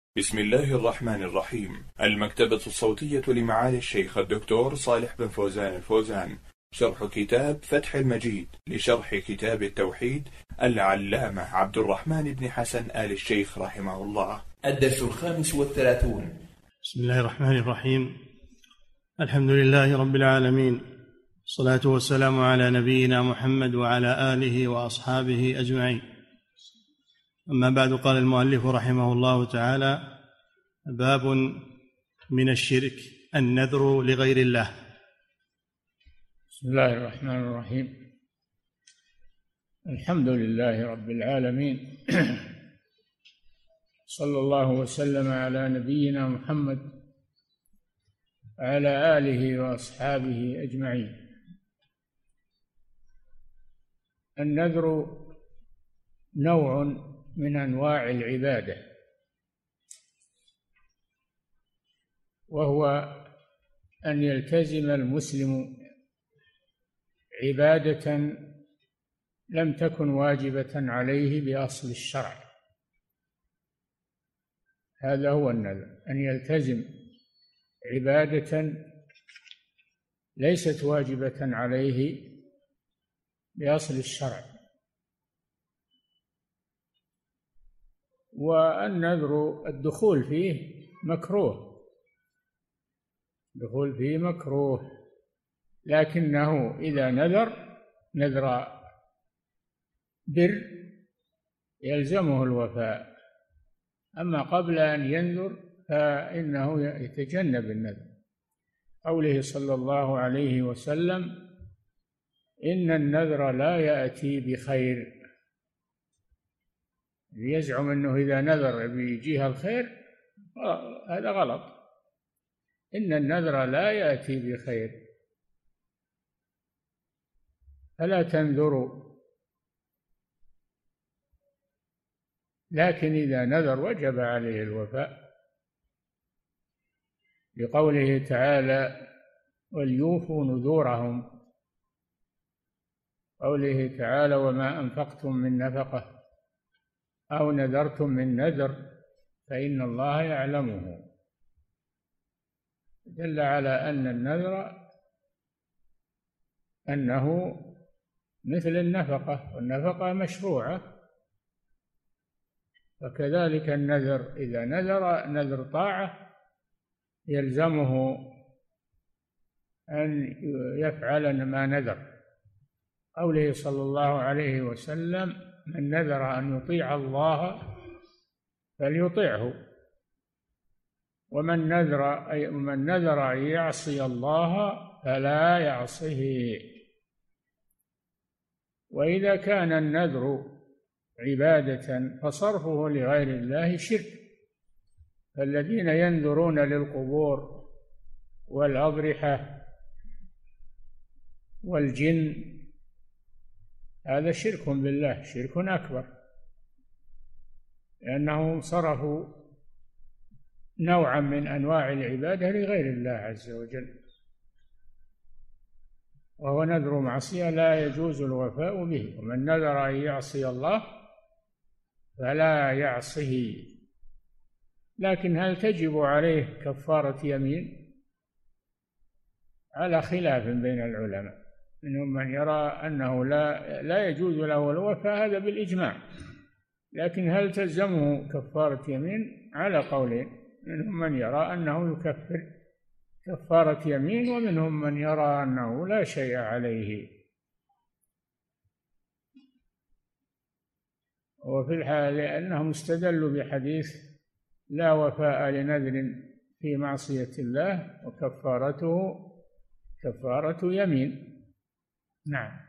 بسم الله الرحمن الرحيم. المكتبة الصوتية لمعالي الشيخ الدكتور صالح بن فوزان الفوزان، شرح كتاب فتح المجيد لشرح كتاب التوحيد العلامة عبد الرحمن بن حسن آل الشيخ رحمه الله. الدرس 35. بسم الله الرحمن الرحيم. الحمد لله رب العالمين، الصلاة والسلام على نبينا محمد وعلى آله وأصحابه أجمعين. أما بعد، قال المؤلف رحمه الله تعالى: باب من الشرك النذر لغير الله. بسم الله الرحمن الرحيم. الحمد لله رب العالمين، صلى الله وسلم على نبينا محمد وعلى آله وأصحابه أجمعين. النذر نوع من أنواع العبادة، وهو أن يلتزم المسلم عبادة لم تكن واجبة عليه بأصل الشرع. هذا هو النذر، أن يلتزم عبادة ليست واجبة عليه بأصل الشرع. والنذر الدخول فيه مكروه، الدخول فيه مكروه، لكنه إذا نذر بر يلزمه الوفاء. أما قبل أن ينذر فإنه يتجنب النذر. قوله صلى الله عليه وسلم: إن النذر لا يأتي بخير. يزعم أنه إذا نذر بيجيها الخير، هذا غلط. إن النذر لا يأتي بخير، فلا تنذروا. لكن إذا نذر وجب عليه الوفاء، لقوله تعالى: وليوفوا نذورهم. قوله تعالى: وما أنفقتم من نفقة أو نذرتم من نذر فإن الله يعلمه. دل على أن النذر أنه مثل النفقة، والنفقة مشروعة. فكذلك النذر، إذا نذر طاعة يلزمه أن يفعل ما نذر. قوله صلى الله عليه وسلم: من نذر أن يطيع الله فليطيعه، ومن نذر أن يعصي الله فلا يعصه. وإذا كان النذر عبادة فصرفه لغير الله شرك. فالذين ينذرون للقبور والأضرحة والجن هذا شرك بالله، شرك أكبر، لأنهم صرفوا نوعا من أنواع العبادة لغير الله عز وجل، وهو نذر معصية لا يجوز الوفاء به. ومن نذر أن يعصي الله فلا يعصه. لكن هل تجب عليه كفارة يمين؟ على خلاف بين العلماء، منهم من يرى أنه لا يجوز له الوفاء، هذا بالإجماع. لكن هل تلزمه كفارة يمين؟ على قولين، منهم من يرى أنه يكفر كفارة يمين، ومنهم من يرى أنه لا شيء عليه. وفي الحال لأنهم استدلوا بحديث: لا وفاء لنذر في معصية الله وكفارته كفارة يمين. نعم.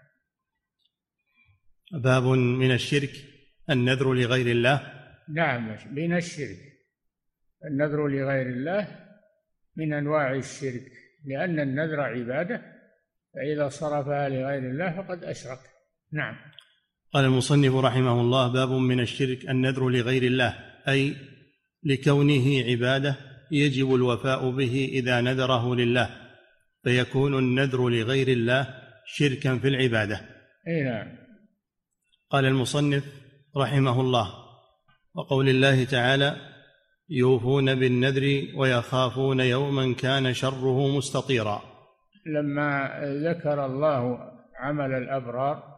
باب من الشرك النذر لغير الله. نعم، من الشرك النذر لغير الله من أنواع الشرك، لأن النذر عبادة، فإذا صرفها لغير الله فقد أشرك. نعم. قال المصنف رحمه الله: باب من الشرك النذر لغير الله، أي لكونه عبادة يجب الوفاء به إذا نذره لله، فيكون النذر لغير الله شركا في العبادة. نعم. قال المصنف رحمه الله: وقول الله تعالى: يوفون بالنذر ويخافون يوما كان شره مستطيرا. لما ذكر الله عمل الأبرار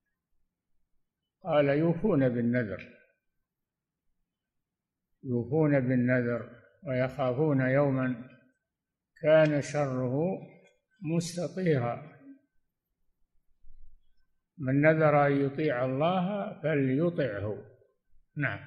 قال يوفون بالنذر، يوفون بالنذر ويخافون يوما كان شره مستطيرا. من نذر أن يطيع الله فليطعه. نعم.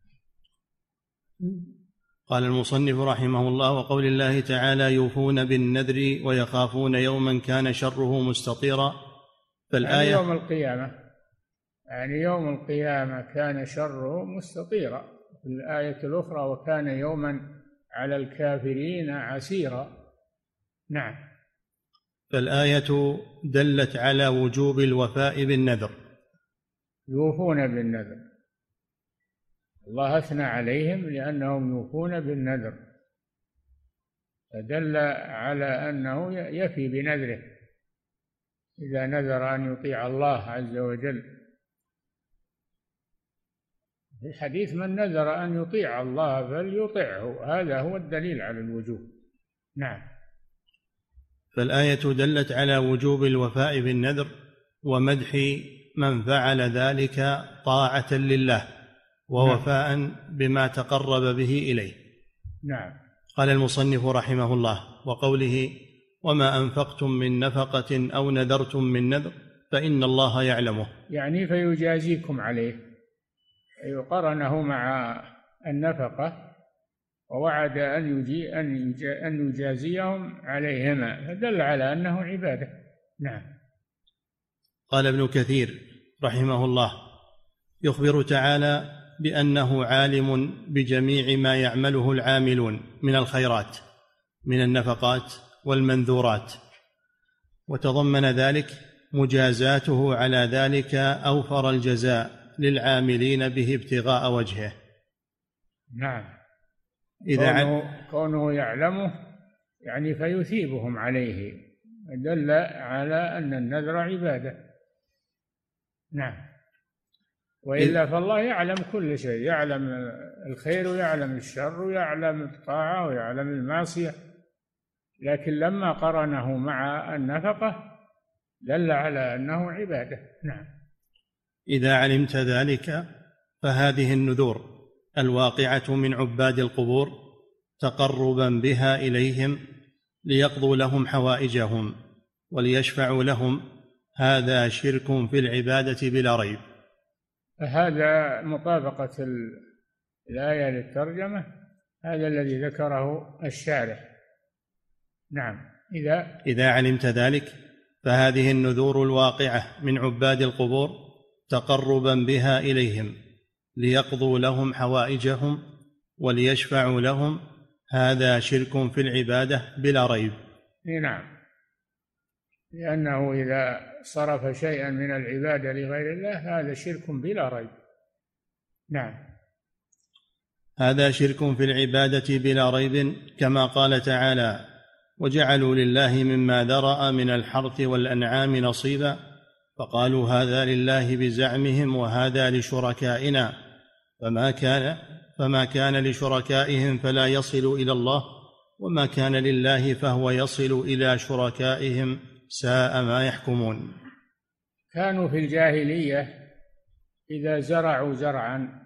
قال المصنف رحمه الله: وقول الله تعالى يوفون بالنذر ويخافون يوما كان شره مستطيرا، فالآية يعني يوم القيامة، يعني يوم القيامة كان شره مستطيرا. في الآية الأخرى وكان يوما على الكافرين عسيرا. نعم. فالآية دلت على وجوب الوفاء بالنذر. يوفون بالنذر، الله أثنى عليهم لأنهم يوفون بالنذر، فدل على أنه يفي بنذره إذا نذر أن يطيع الله عز وجل. في الحديث من نذر أن يطيع الله فليطعه، هذا هو الدليل على الوجوب. نعم. فالآية دلت على وجوب الوفاء بالنذر ومدح من فعل ذلك طاعة لله ووفاء بما تقرب به إليه. نعم. قال المصنف رحمه الله: وقوله وما أنفقتم من نفقة أو نذرتم من نذر فإن الله يعلمه، يعني فيجازيكم عليه، يقرنه مع النفقة ووعد أن يجازيهم عليهما، فدل على أنه عبادة. نعم. قال ابن كثير رحمه الله: يخبر تعالى بأنه عالم بجميع ما يعمله العاملون من الخيرات من النفقات والمنذورات، وتضمن ذلك مجازاته على ذلك أوفر الجزاء للعاملين به ابتغاء وجهه. نعم. كونه يعلمه يعني فيثيبهم عليه، دل على أن النذر عبادة. نعم. وإلا فالله يعلم كل شيء، يعلم الخير ويعلم الشر ويعلم الطاعة ويعلم المعصية، لكن لما قرنه مع النفقة دل على أنه عبادة. نعم. إذا علمت ذلك فهذه النذور الواقعة من عباد القبور تقربا بها إليهم ليقضوا لهم حوائجهم وليشفعوا لهم، هذا شرك في العبادة بلا ريب. هذا مطابقة الآية للترجمة، هذا الذي ذكره الشارح. نعم. إذا علمت ذلك فهذه النذور الواقعة من عباد القبور تقربا بها إليهم ليقضوا لهم حوائجهم وليشفعوا لهم، هذا شرك في العبادة بلا ريب. نعم. لأنه إذا صرف شيئا من العبادة لغير الله هذا شرك بلا ريب. نعم. هذا شرك في العبادة بلا ريب، كما قال تعالى: وجعلوا لله مما ذرأ من الحرث والأنعام نصيبا فقالوا هذا لله بزعمهم وهذا لشركائنا، فما كان لشركائهم فلا يصل إلى الله، وما كان لله فهو يصل إلى شركائهم، ساء ما يحكمون. كانوا في الجاهلية إذا زرعوا زرعا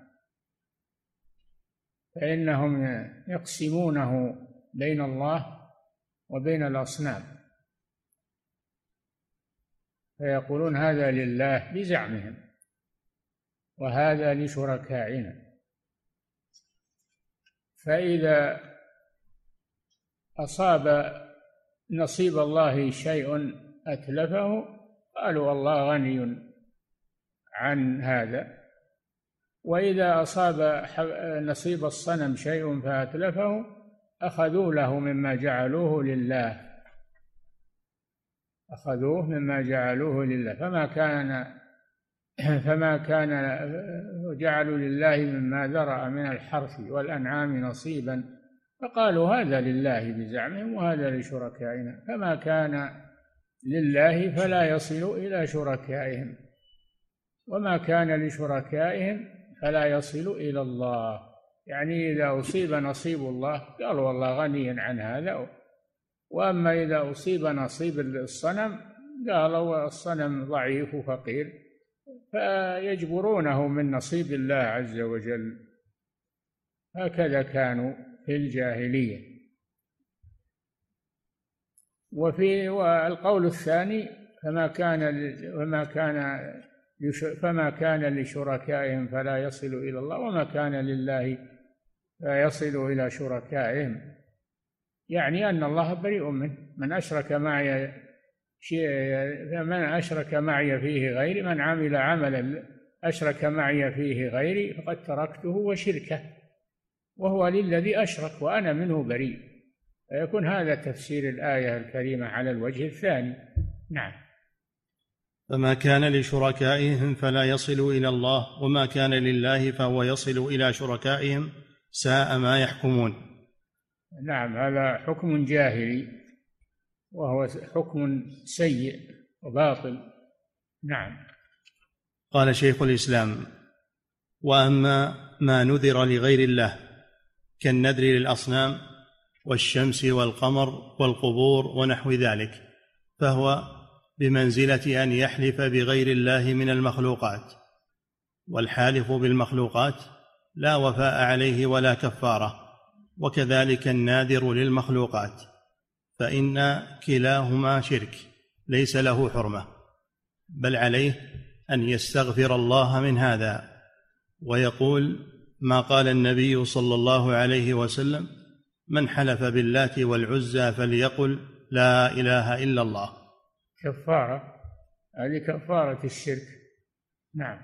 فإنهم يقسمونه بين الله وبين الأصنام، فيقولون هذا لله بزعمهم وهذا لشركائنا، فإذا أصاب نصيب الله شيء أتلفه قالوا الله غني عن هذا، وإذا أصاب نصيب الصنم شيء فأتلفه أخذوا له مما جعلوه لله، أخذوه مما جعلوه لله، فما كان جعلوا لله مما ذرأ من الحرث والأنعام نصيبا فقالوا هذا لله بزعمهم وهذا لشركائنا، فما كان لله فلا يصل إلى شركائهم، وما كان لشركائهم فلا يصل إلى الله. يعني إذا أصيب نصيب الله قال والله غني عن هذا، وأما إذا أصيب نصيب الصنم قالوا الصنم ضعيف وفقير، فيجبرونه من نصيب الله عز وجل. هكذا كانوا في الجاهلية. والقول الثاني فما كان لشركائهم فلا يصل إلى الله، وما كان لله فيصل إلى شركائهم، يعني أن الله بريء منه. من أشرك معي فيه غيري، من عمل عملا أشرك معي فيه غيري فقد تركته وشركه، وهو للذي أشرك وأنا منه بريء. فيكون هذا تفسير الآية الكريمة على الوجه الثاني. نعم. فما كان لشركائهم فلا يصل إلى الله، وما كان لله فهو يصل إلى شركائهم، ساء ما يحكمون. نعم، هذا حكم جاهلي وهو حكم سيء وباطل. نعم. قال شيخ الإسلام: وأما ما نذر لغير الله كالنذر للأصنام والشمس والقمر والقبور ونحو ذلك، فهو بمنزلة أن يحلف بغير الله من المخلوقات، والحالف بالمخلوقات لا وفاء عليه ولا كفارة، وكذلك الناذر للمخلوقات، فإن كلاهما شرك ليس له حرمة، بل عليه أن يستغفر الله من هذا، ويقول ما قال النبي صلى الله عليه وسلم: من حلف باللات والعزى فليقل لا إله إلا الله. كفارة، هذه كفارة الشرك. نعم.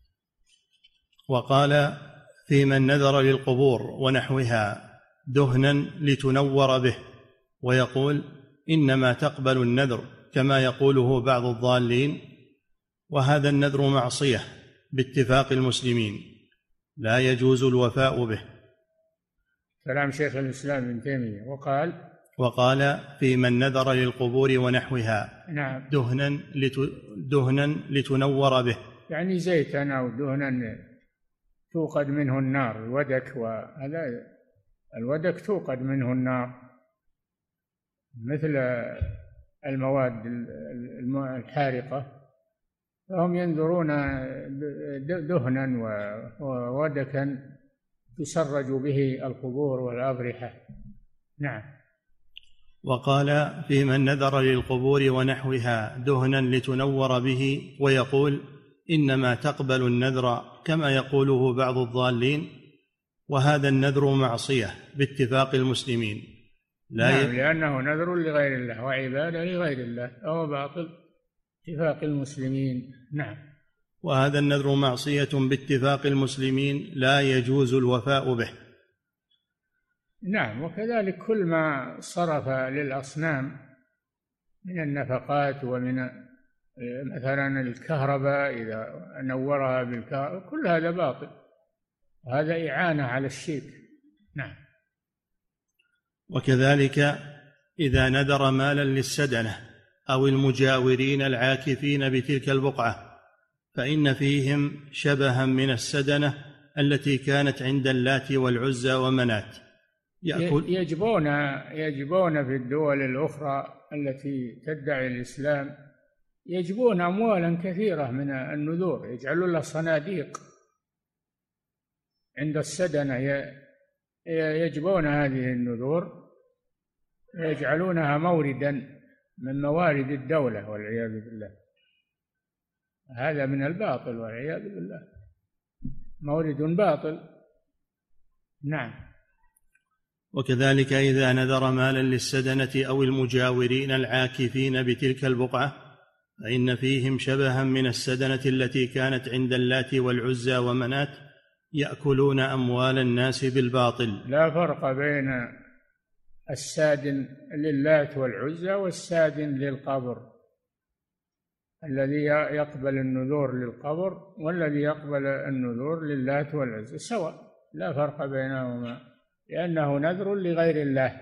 وقال: في من نذر للقبور ونحوها دهنا لتنور به، ويقول: إنما تقبل النذر كما يقوله بعض الضالين، وهذا النذر معصية باتفاق المسلمين، لا يجوز الوفاء به. كلام شيخ الإسلام ابن تيمية. وقال: في من نذر للقبور ونحوها نعم دهنا لتنور به، يعني زيتا أو دهنا توقد منه النار، الودك، وهذا الودك توقد منه النار مثل المواد الحارقة، فهم ينذرون دهنا وودكا تسرج به القبور والأضرحة. نعم. وقال: في من نذر للقبور ونحوها دهنا لتنور به، ويقول: إنما تقبل النذر كما يقوله بعض الضالين، وهذا النذر معصية باتفاق المسلمين. نعم، لأنه نذر لغير الله وعبادة لغير الله، أو باطل اتفاق المسلمين. نعم. وهذا النذر معصية باتفاق المسلمين، لا يجوز الوفاء به. نعم. وكذلك كل ما صرف للأصنام من النفقات، ومن مثلا الكهرباء إذا نورها بالكهرباء، كل هذا باطل، هذا إعانة على الشرك. نعم. وكذلك إذا نذر مالا للسدنة أو المجاورين العاكفين بتلك البقعة، فإن فيهم شبها من السدنة التي كانت عند اللات والعزى ومنات. يجبون في الدول الأخرى التي تدعي الإسلام، يجبون أموالا كثيرة من النذور، يجعلون لها صناديق عند السدنة، يجبون هذه النذور ويجعلونها موردا من موارد الدولة والعياذ بالله. هذا من الباطل والعياذ بالله، مورد باطل. نعم. وكذلك إذا نذر مالا للسدنة أو المجاورين العاكفين بتلك البقعة، فإن فيهم شبها من السدنة التي كانت عند اللات والعزى ومنات، يأكلون أموال الناس بالباطل. لا فرق بين السادن للات والعزى والسادن للقبر، الذي يقبل النذور للقبر والذي يقبل النذور للات والعزى سواء، لا فرق بينهما، لأنه نذر لغير الله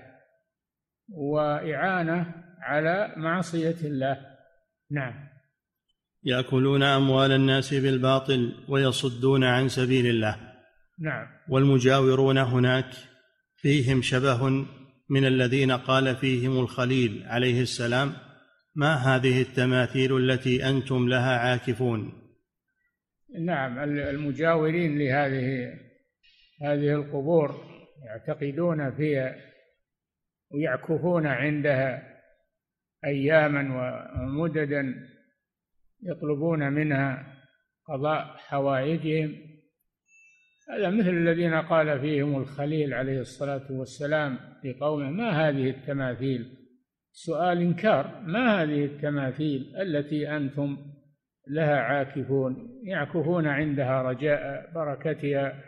وإعانة على معصية الله. نعم. يأكلون أموال الناس بالباطل ويصدون عن سبيل الله. نعم. والمجاورون هناك فيهم شبه من الذين قال فيهم الخليل عليه السلام: ما هذه التماثيل التي أنتم لها عاكفون؟ نعم، المجاورين هذه القبور يعتقدون فيها ويعكفون عندها أياما ومددا، يطلبون منها قضاء حوائجهم. هذا مثل الذين قال فيهم الخليل عليه الصلاة والسلام لقومه: ما هذه التماثيل؟ سؤال إنكار. ما هذه التماثيل التي أنتم لها عاكفون؟ يعكفون عندها رجاء بركتها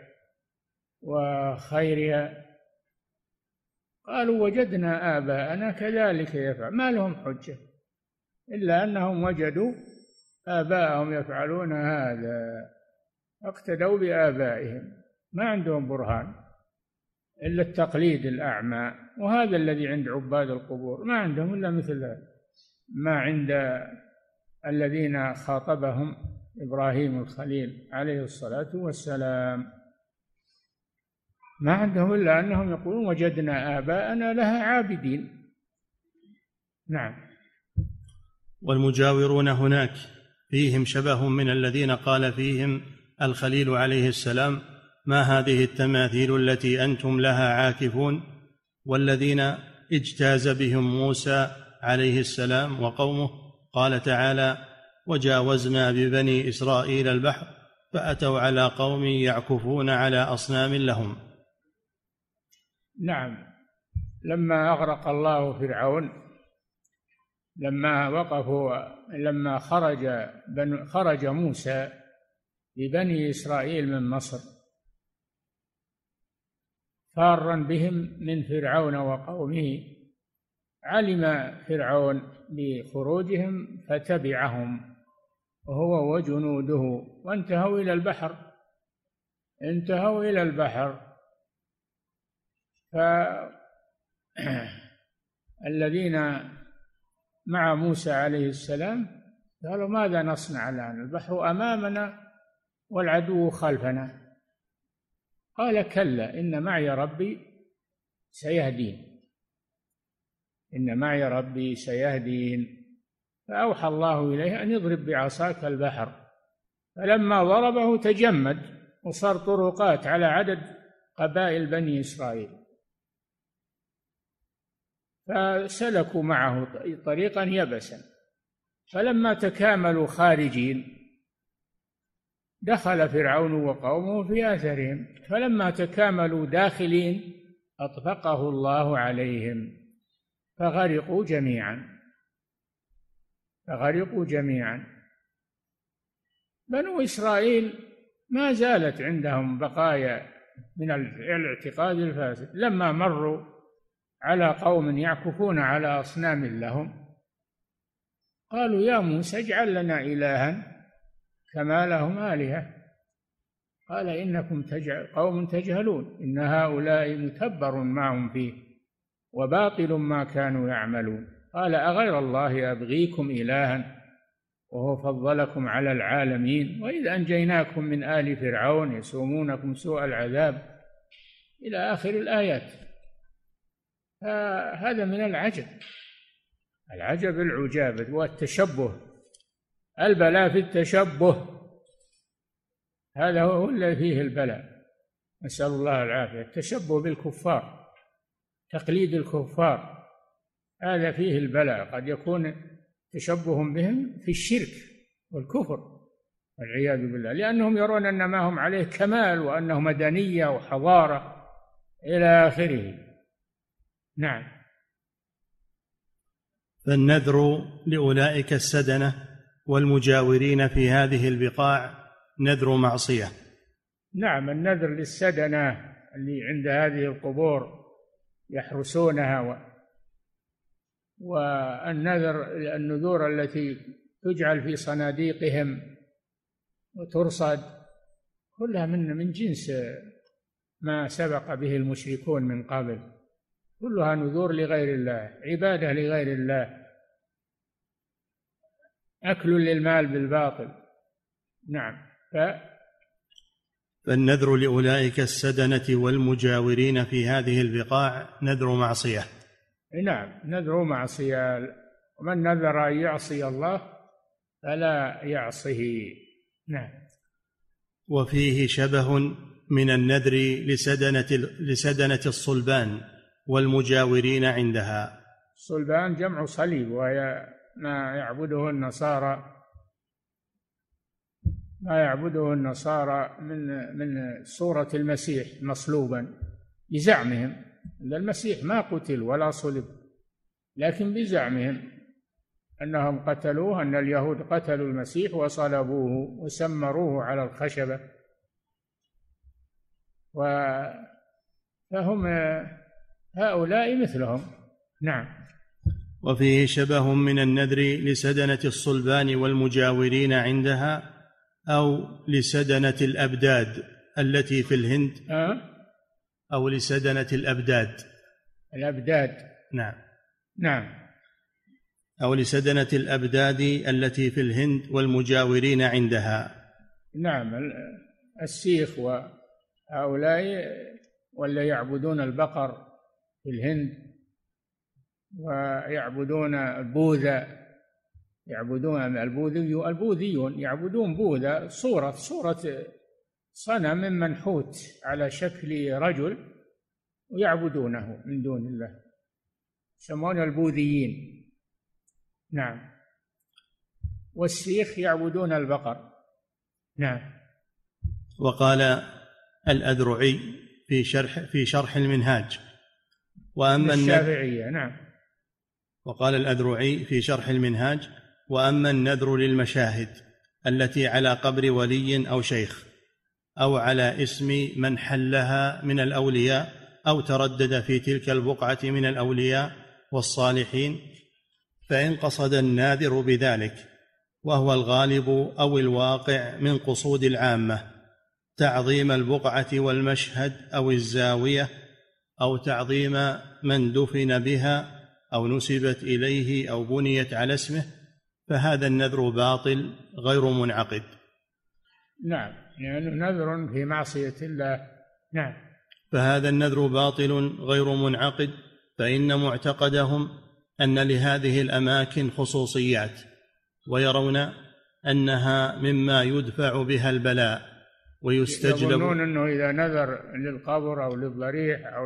وخيرها. قالوا: وجدنا آباءنا كذلك يفعل. ما لهم حجة إلا أنهم وجدوا آباءهم يفعلون هذا، اقتدوا بآبائهم، ما عندهم برهان إلا التقليد الأعمى. وهذا الذي عند عباد القبور، ما عندهم إلا مثل ما عند الذين خاطبهم إبراهيم الخليل عليه الصلاة والسلام. ما عندهم إلا أنهم يقولون: وجدنا آباءنا لها عابدين. نعم. والمجاورون هناك فيهم شبه من الذين قال فيهم الخليل عليه السلام: ما هذه التماثيل التي أنتم لها عاكفون؟ والذين اجتاز بهم موسى عليه السلام وقومه، قال تعالى: وجاوزنا ببني إسرائيل البحر فأتوا على قوم يعكفون على أصنام لهم. نعم. لما أغرق الله فرعون، لما خرج موسى ببني إسرائيل من مصر فارا بهم من فرعون وقومه، علم فرعون بخروجهم فتبعهم وهو وجنوده، وانتهوا إلى البحر. فالذين مع موسى عليه السلام قالوا: ماذا نصنع الآن؟ البحر أمامنا والعدو خلفنا. قال: كلا، إن معي ربي سيهدين. فأوحى الله إليه أن يضرب بعصاك البحر، فلما ضربه تجمد وصار طرقات على عدد قبائل بني إسرائيل، فسلكوا معه طريقا يبسا. فلما تكاملوا خارجين دخل فرعون وقومه في آثارهم، فلما تكاملوا داخلين أطبقه الله عليهم فغرقوا جميعا. بنو إسرائيل ما زالت عندهم بقايا من الاعتقاد الفاسد. لما مروا على قوم يعكفون على أصنام لهم قالوا: يا موسى اجعل لنا إلها كما لهم آلهة. قال: إنكم قوم تجهلون، إن هؤلاء متبر ما هم فيه وباطل ما كانوا يعملون. قال: أغير الله أبغيكم إلها وهو فضلكم على العالمين، وإذ أنجيناكم من آل فرعون يسومونكم سوء العذاب، إلى آخر الآيات. هذا من العجب العجاب والتشبه، البلاء في التشبه، هذا هو الذي فيه البلاء، نسأل الله العافية. التشبه بالكفار، تقليد الكفار، هذا فيه البلاء. قد يكون تشبه بهم في الشرك والكفر والعياذ بالله، لأنهم يرون أن ما هم عليه كمال وأنه مدنية وحضارة إلى آخره. نعم. فالنذر لأولئك السدنة والمجاورين في هذه البقاع نذر معصية. نعم، النذر للسدنة اللي عند هذه القبور يحرسونها، النذور التي تجعل في صناديقهم وترصد، كلها من جنس ما سبق به المشركون من قبل، كلها نذور لغير الله، عبادة لغير الله، أكل للمال بالباطل. نعم. فالنذر لأولئك السدنة والمجاورين في هذه البقاع نذر معصية. نعم، نذر معصية، ومن نذر أن يعصي الله فلا يعصه. نعم. وفيه شبه من النذر لسدنة الصلبان والمجاورين عندها. الصلبان جمع صليب، وهي ما يعبده النصارى من صورة المسيح مصلوبا بزعمهم أن المسيح ما قتل ولا صلب، لكن بزعمهم أنهم قتلوه، أن اليهود قتلوا المسيح وصلبوه وسمروه على الخشبة، فهم هؤلاء مثلهم. نعم. وفيه شبه من النذر لسدنة الصلبان والمجاورين عندها أو لسدنة الأبداد التي في الهند، أو لسدنة الأبداد. نعم. أو لسدنة الأبداد التي في الهند والمجاورين عندها. نعم، السيخ وهؤلاء ولا يعبدون البقر في الهند، ويعبدون البوذا، يعبدون البوذيون يعبدون بوذا، صورة صنم منحوت على شكل رجل ويعبدونه من دون الله، يسمون البوذيين. نعم. والسيخ يعبدون البقر. نعم. وقال الأذرعي في شرح المنهاج وأما الشافعية. نعم. وقال الأذرعي في شرح المنهاج: وأما النذر للمشاهد التي على قبر ولي أو شيخ أو على اسم من حلها من الأولياء أو تردد في تلك البقعة من الأولياء والصالحين، فإن قصد الناذر بذلك، وهو الغالب أو الواقع من قصود العامة، تعظيم البقعة والمشهد أو الزاوية، أو تعظيم من دفن بها أو نسبت إليه أو بنيت على اسمه، فهذا النذر باطل غير منعقد. نعم، يعني نذر في معصية الله. نعم. فهذا النذر باطل غير منعقد، فإن معتقدهم أن لهذه الأماكن خصوصيات، ويرون أنها مما يدفع بها البلاء ويستجلب. يظنون أنه إذا نذر للقبر أو للضريح أو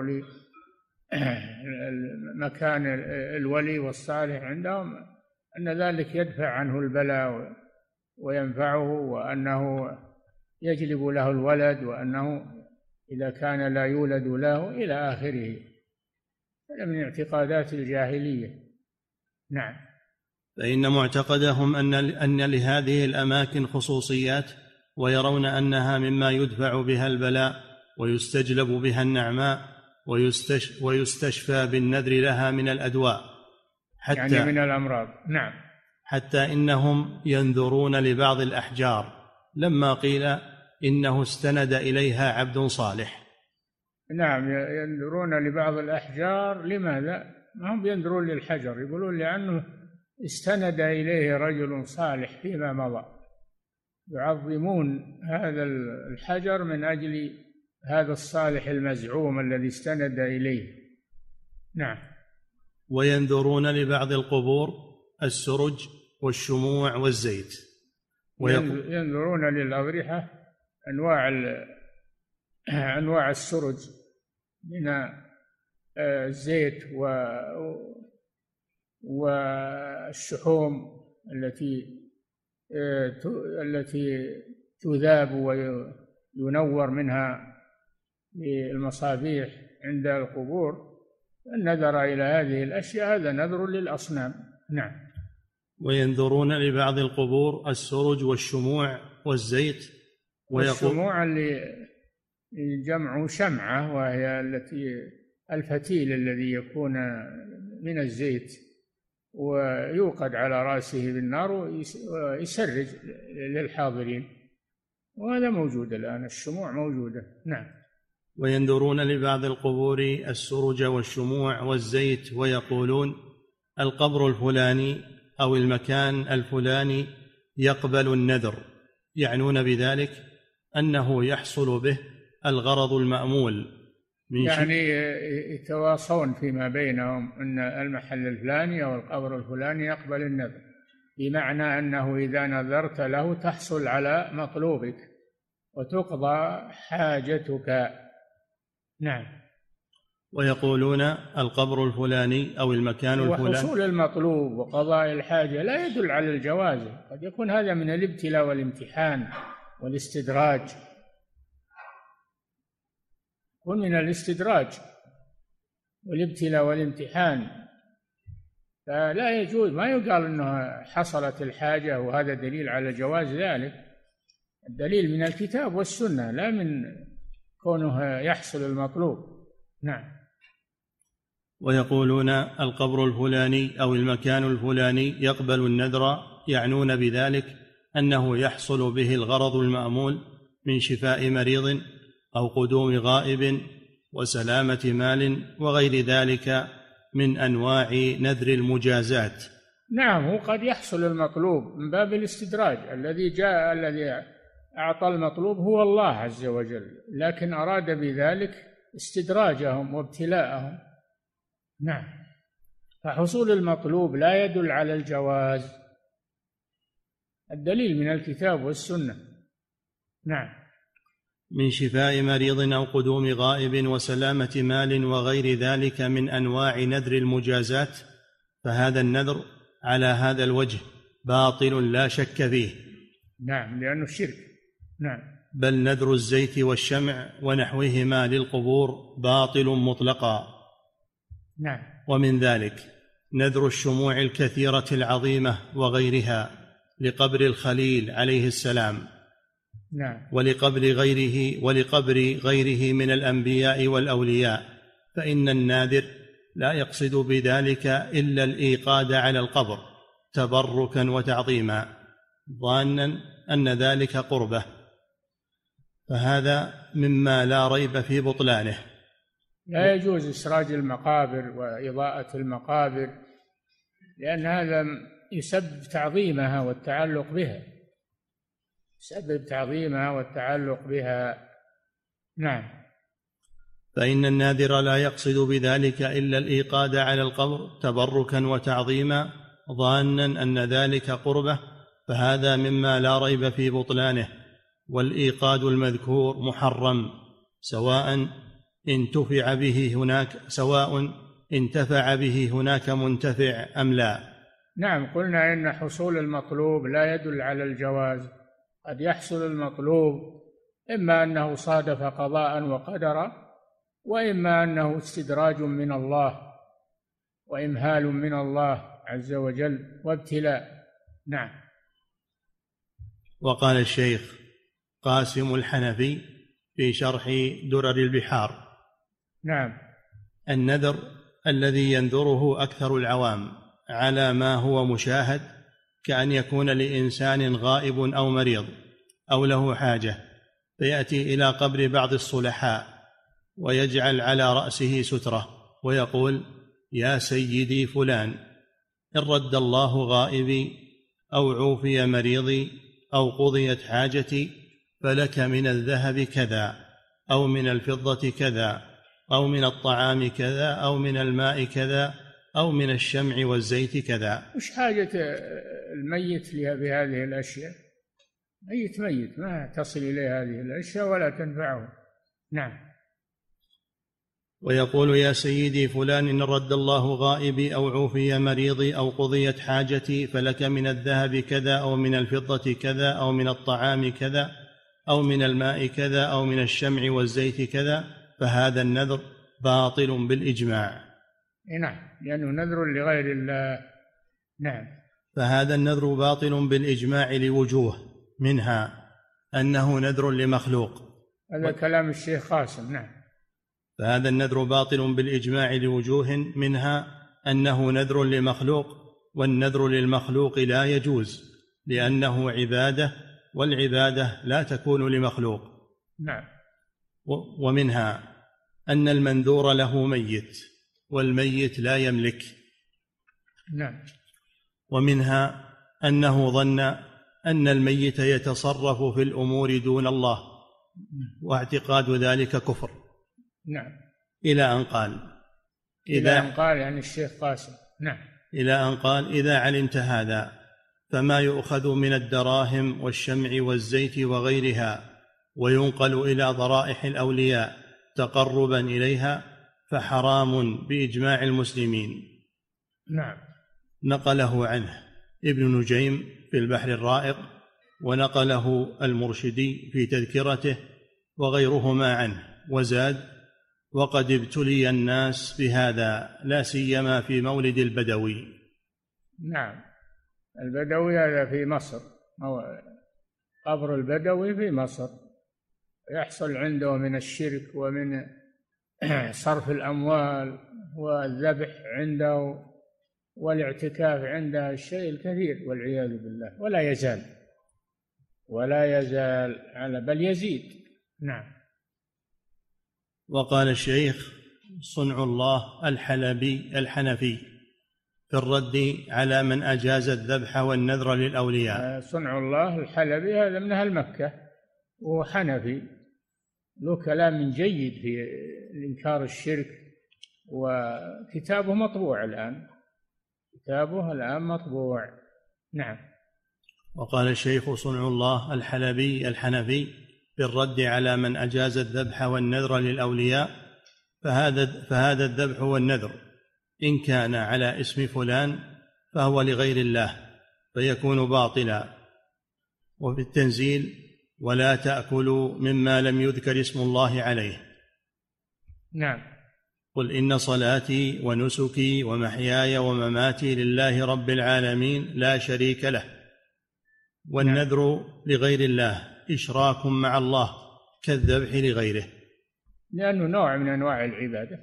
لمكان الولي والصالح عندهم أن ذلك يدفع عنه البلاء وينفعه، وأنه يجلب له الولد، وأنه إذا كان لا يولد له، إلى آخره. هذا من اعتقادات الجاهلية. نعم. فإن معتقدهم أن لهذه الأماكن خصوصيات، ويرون أنها مما يدفع بها البلاء ويستجلب بها النعماء ويستشفى بالنذر لها من الأدواء، يعني من الأمراض. نعم. حتى إنهم ينذرون لبعض الأحجار لما قيل إنه استند إليها عبد صالح. نعم، ينذرون لبعض الأحجار. لماذا؟ ما هم ينذرون للحجر، يقولون لأنه استند إليه رجل صالح فيما مضى، يعظمون هذا الحجر من أجل هذا الصالح المزعوم الذي استند إليه. نعم. وينذرون لبعض القبور السرج والشموع والزيت. ينذرون للأضرحة أنواع السرج من الزيت والشحوم التي تذاب وينور منها بالمصابيح عند القبور. النذر إلى هذه الأشياء هذا نذر للأصنام. نعم. وينذرون لبعض القبور السرج والشموع والزيت. والشموع اللي جمع شمعة، وهي الفتيل الذي يكون من الزيت ويوقد على رأسه بالنار ويسرج للحاضرين، وهذا موجود الآن، الشموع موجودة. نعم. وينذرون لبعض القبور السرج والشموع والزيت، ويقولون القبر الفلاني أو المكان الفلاني يقبل النذر، يعنون بذلك أنه يحصل به الغرض المأمول يعني يتواصون فيما بينهم أن المحل الفلاني أو القبر الفلاني يقبل النذر، بمعنى أنه إذا نذرت له تحصل على مطلوبك وتقضى حاجتك. نعم. ويقولون القبر الفلاني أو المكان الفلاني، وحصول المطلوب وقضاء الحاجة لا يدل على الجواز، قد يكون هذا من الابتلاء والامتحان والاستدراج، يكون من الاستدراج والابتلاء والامتحان، فلا يجوز، ما يقال أنه حصلت الحاجة وهذا دليل على جواز ذلك. الدليل من الكتاب والسنة لا من كونه يحصل المطلوب. نعم. ويقولون القبر الفلاني أو المكان الفلاني يقبل النذر، يعنون بذلك أنه يحصل به الغرض المأمول من شفاء مريض أو قدوم غائب وسلامة مال وغير ذلك من أنواع نذر المجازات. نعم، هو قد يحصل المطلوب من باب الاستدراج، الذي أعطى المطلوب هو الله عز وجل، لكن أراد بذلك استدراجهم وابتلاءهم. نعم. فحصول المطلوب لا يدل على الجواز، الدليل من الكتاب والسنة. نعم. من شفاء مريض أو قدوم غائب وسلامة مال وغير ذلك من أنواع نذر المجازات، فهذا النذر على هذا الوجه باطل لا شك فيه. نعم، لأنه شرك. نعم. بل نذر الزيت والشمع ونحوهما للقبور باطل مطلقا. نعم. ومن ذلك نذر الشموع الكثيرة العظيمة وغيرها لقبر الخليل عليه السلام. نعم. ولقبر غيره من الأنبياء والأولياء، فإن الناذر لا يقصد بذلك إلا الإيقاد على القبر تبركا وتعظيما، ظانا أن ذلك قربه، فهذا مما لا ريب في بطلانه. لا يجوز إسراج المقابر وإضاءة المقابر، لأن هذا يسبب تعظيمها والتعلق بها، يسبب تعظيمها والتعلق بها. نعم. فإن الناذر لا يقصد بذلك إلا الإيقاد على القبر تبركا وتعظيما، ظانا أن ذلك قربه، فهذا مما لا ريب في بطلانه. والإيقاد المذكور محرم، سواء انتفع به هناك منتفع أم لا. نعم. قلنا إن حصول المطلوب لا يدل على الجواز، قد يحصل المطلوب إما أنه صادف قضاء وقدرا، وإما أنه استدراج من الله وإمهال من الله عز وجل وابتلاء. نعم. وقال الشيخ قاسم الحنفي في شرح درر البحار: نعم. النذر الذي ينذره أكثر العوام على ما هو مشاهد، كأن يكون لإنسان غائب أو مريض أو له حاجة، فيأتي إلى قبر بعض الصلحاء ويجعل على رأسه سترة ويقول: يا سيدي فلان، إن رد الله غائبي أو عوفي مريضي أو قضيت حاجتي فلك من الذهب كذا أو من الفضة كذا أو من الطعام كذا أو من الماء كذا أو من الشمع والزيت كذا. وش حاجة الميت بهذه الأشياء؟ ميت ما تصل إليه هذه الأشياء ولا تنفعه. نعم. ويقول: يا سيدي فلان، إن رد الله غائبي أو عوفي مريضي أو قضيت حاجتي فلك من الذهب كذا أو من الفضة كذا أو من الطعام كذا أو من الماء كذا أو من الشمع والزيت كذا، فهذا النذر باطل بالإجماع. نعم، لأنه نذر لغير الله. نعم. فهذا النذر باطل بالإجماع لوجوه، منها أنه نذر لمخلوق. هذا كلام الشيخ قاسم. نعم. فهذا النذر باطل بالإجماع لوجوه، منها أنه نذر لمخلوق، والنذر للمخلوق لا يجوز لأنه عبادة، والعبادة لا تكون لمخلوق. نعم. ومنها أن المنذور له ميت والميت لا يملك. نعم. ومنها أنه ظن أن الميت يتصرف في الأمور دون الله، واعتقاد ذلك كفر. نعم. إلى أن قال يعني الشيخ قاسم. نعم. إلى أن قال: إذا علمت هذا فما يؤخذ من الدراهم والشمع والزيت وغيرها وينقل إلى ضرائح الأولياء تقربا إليها فحرام بإجماع المسلمين. نعم. نقله عنه ابن نجيم في البحر الرائق، ونقله المرشدي في تذكرته وغيرهما عنه، وزاد: وقد ابتلي الناس بهذا لا سيما في مولد البدوي. نعم. البدوي هذا في مصر، قبر البدوي في مصر، يحصل عنده من الشرك ومن صرف الأموال والذبح عنده والاعتكاف عنده الشيء الكثير والعياذ بالله، ولا يزال على بل يزيد. نعم. وقال الشيخ صنع الله الحنفي في الرد على من أجاز الذبح والنذر للأولياء. صنع الله الحلبي هذا من أهل مكة وحنفي، له كلام جيد في إنكار الشرك، وكتابه مطبوع الآن، مطبوع. نعم. وقال الشيخ صنع الله الحنفي في الرد على من أجاز الذبح والنذر للأولياء: فهذا الذبح والنذر إن كان على اسم فلان فهو لغير الله فيكون باطلا. وفي التنزيل: ولا تأكلوا مما لم يذكر اسم الله عليه. نعم. قل إن صلاتي ونسكي ومحياي ومماتي لله رب العالمين لا شريك له. والنذر لغير الله إشراك مع الله كالذبح لغيره، لأنه نوع من أنواع العبادة،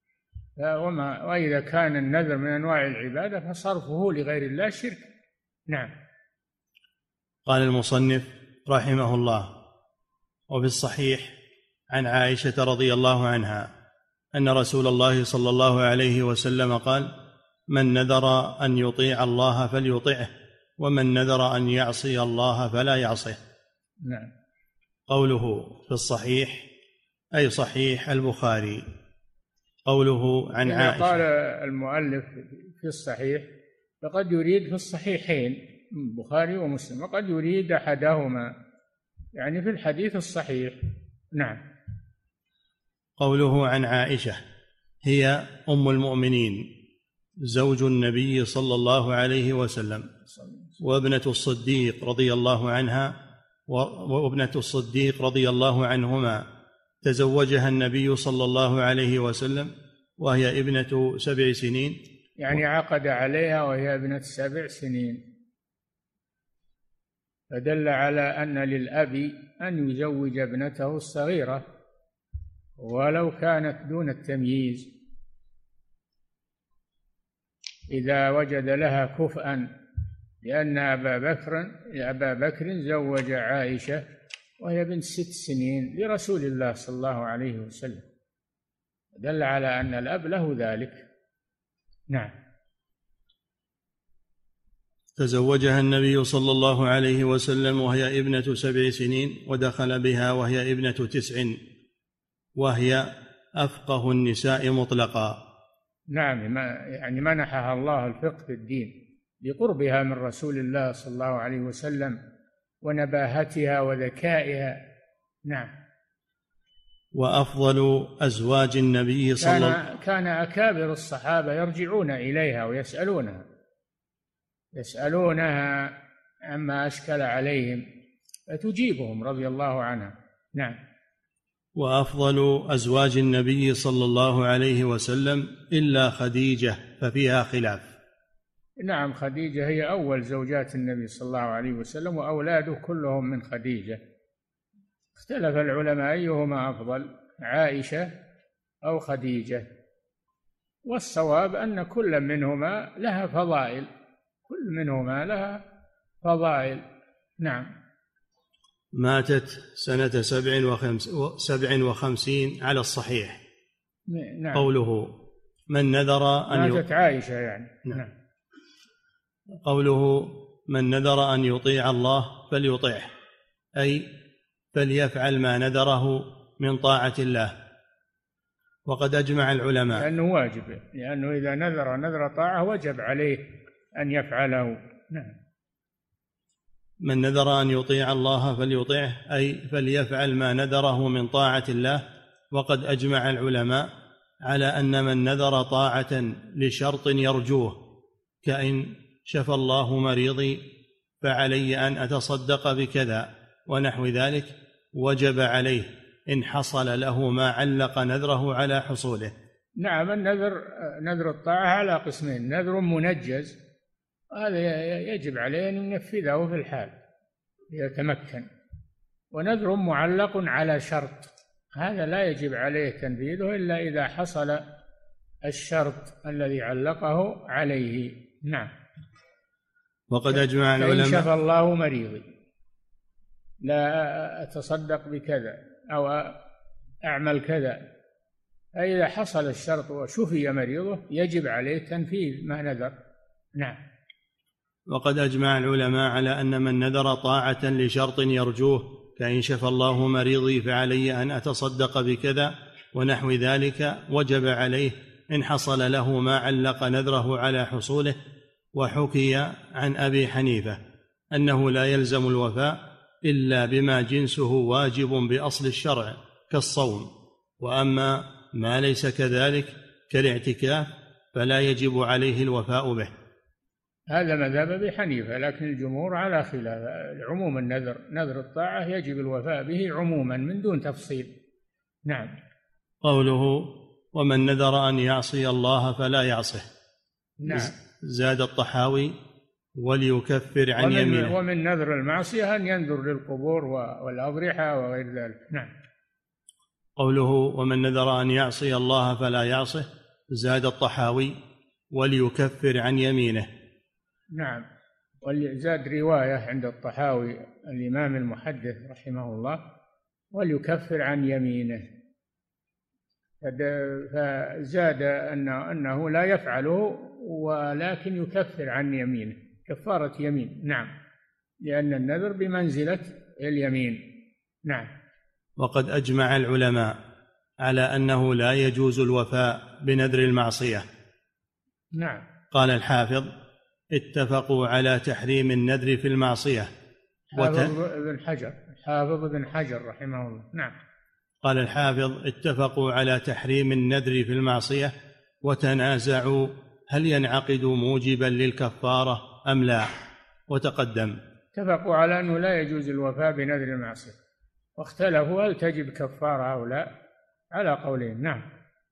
وإذا كان النذر من أنواع العبادة فصرفه لغير الله شرك. نعم. قال المصنف رحمه الله: وفي الصحيح عن عائشة رضي الله عنها أن رسول الله صلى الله عليه وسلم قال: من نذر أن يطيع الله فليطعه، ومن نذر أن يعصي الله فلا يعصه. نعم. قوله في الصحيح أي صحيح البخاري. قوله عن عائشة، قال المؤلف في الصحيح فقد يريد في الصحيحين البخاري ومسلم، وقد يريد أحدهما، يعني في الحديث الصحيح. نعم. قوله عن عائشة هي أم المؤمنين زوج النبي صلى الله عليه وسلم، وابنة الصديق رضي الله عنها وابنة الصديق رضي الله عنهما، تزوجها النبي صلى الله عليه وسلم وهي ابنة 7 سنين، يعني عقد عليها وهي ابنة 7 سنين، فدل على أن للأب أن يزوج ابنته الصغيرة ولو كانت دون التمييز إذا وجد لها كفءا، لأن أبا بكر زوج عائشة وهي بنت 6 سنين لرسول الله صلى الله عليه وسلم، دل على أن الأب له ذلك. نعم. تزوجها النبي صلى الله عليه وسلم وهي ابنة 7 سنين، ودخل بها وهي ابنة 9، وهي أفقه النساء مطلقا. نعم، يعني منحها الله الفقه في الدين لقربها من رسول الله صلى الله عليه وسلم ونباهتها وذكائها. نعم. وأفضل أزواج النبي صلى الله عليه وسلم كان أكابر الصحابة يرجعون إليها ويسألونها عما أشكل عليهم فتجيبهم رضي الله عنها. نعم. وأفضل أزواج النبي صلى الله عليه وسلم إلا خديجة ففيها خلاف. نعم، خديجة هي أول زوجات النبي صلى الله عليه وسلم، وأولاده كلهم من خديجة. اختلف العلماء أيهما أفضل، عائشة أو خديجة، والصواب أن كل منهما لها فضائل. نعم. ماتت سنة 57 على الصحيح. نعم. قوله من نذر أن ماتت عائشة يعني. نعم. قوله من نذر أن يطيع الله فليطعه، أي فليفعل ما نذره من طاعة الله. وقد أجمع العلماء، لأنه واجب، لأنه إذا نذر طاعة وجب عليه أن يفعله. نعم. من نذر أن يطيع الله فليطيعه، أي فليفعل ما نذره من طاعة الله. وقد أجمع العلماء على أن من نذر طاعة لشرط يرجوه، كأن شفى الله مريضي فعلي أن أتصدق بكذا ونحو ذلك، وجب عليه إن حصل له ما علق نذره على حصوله. نعم. نذر الطاعة على قسمين: نذر منجز، هذا يجب عليه أن ينفذه في الحال يتمكن، ونذر معلق على شرط، هذا لا يجب عليه تنفيذه إلا إذا حصل الشرط الذي علقه عليه. نعم. وقد أجمع العلماء: إن شفى الله مريضي لا أتصدق بكذا أو أعمل كذا، فإذا حصل الشرط وشفي مريضه يجب عليه تنفيذ ما نذر. نعم. وقد أجمع العلماء على أن من نذر طاعة لشرط يرجوه، كأن شفى الله مريضي فعلي أن أتصدق بكذا ونحو ذلك، وجب عليه إن حصل له ما علق نذره على حصوله. وحكي عن أبي حنيفة أنه لا يلزم الوفاء إلا بما جنسه واجب بأصل الشرع كالصوم، وأما ما ليس كذلك كالاعتكاف فلا يجب عليه الوفاء به. هذا مذهب أبي حنيفة، لكن الجمهور على خلاف. عموم نذر الطاعة يجب الوفاء به عموما من دون تفصيل. نعم. قوله: ومن نذر أن يعصي الله فلا يعصه. نعم. زاد الطحاوي: وليكفر عن يمينه. ومن نذر المعصية أن ينذر للقبور والأضرحة وغير ذلك. نعم. قوله: ومن نذر أن يعصي الله فلا يعصه. زاد الطحاوي: وليكفر عن يمينه. نعم. زاد رواية عند الطحاوي الإمام المحدث رحمه الله: وليكفر عن يمينه، فزاد أنه لا يفعله ولكن يكفر عن يمينه كفارة يمين. نعم. لأن النذر بمنزلة اليمين. نعم. وقد أجمع العلماء على أنه لا يجوز الوفاء بنذر المعصية. نعم. قال الحافظ: اتفقوا على تحريم النذر في المعصية. حافظ ابن حجر رحمه الله. نعم. قال الحافظ: اتفقوا على تحريم النذر في المعصية، وتنازعوا هل ينعقد موجبا للكفارة أم لا، وتقدم. اتفقوا على أنه لا يجوز الوفاء بنذر المعصية، واختلفوا هل تجب كفارة أو لا، على قولين. نعم.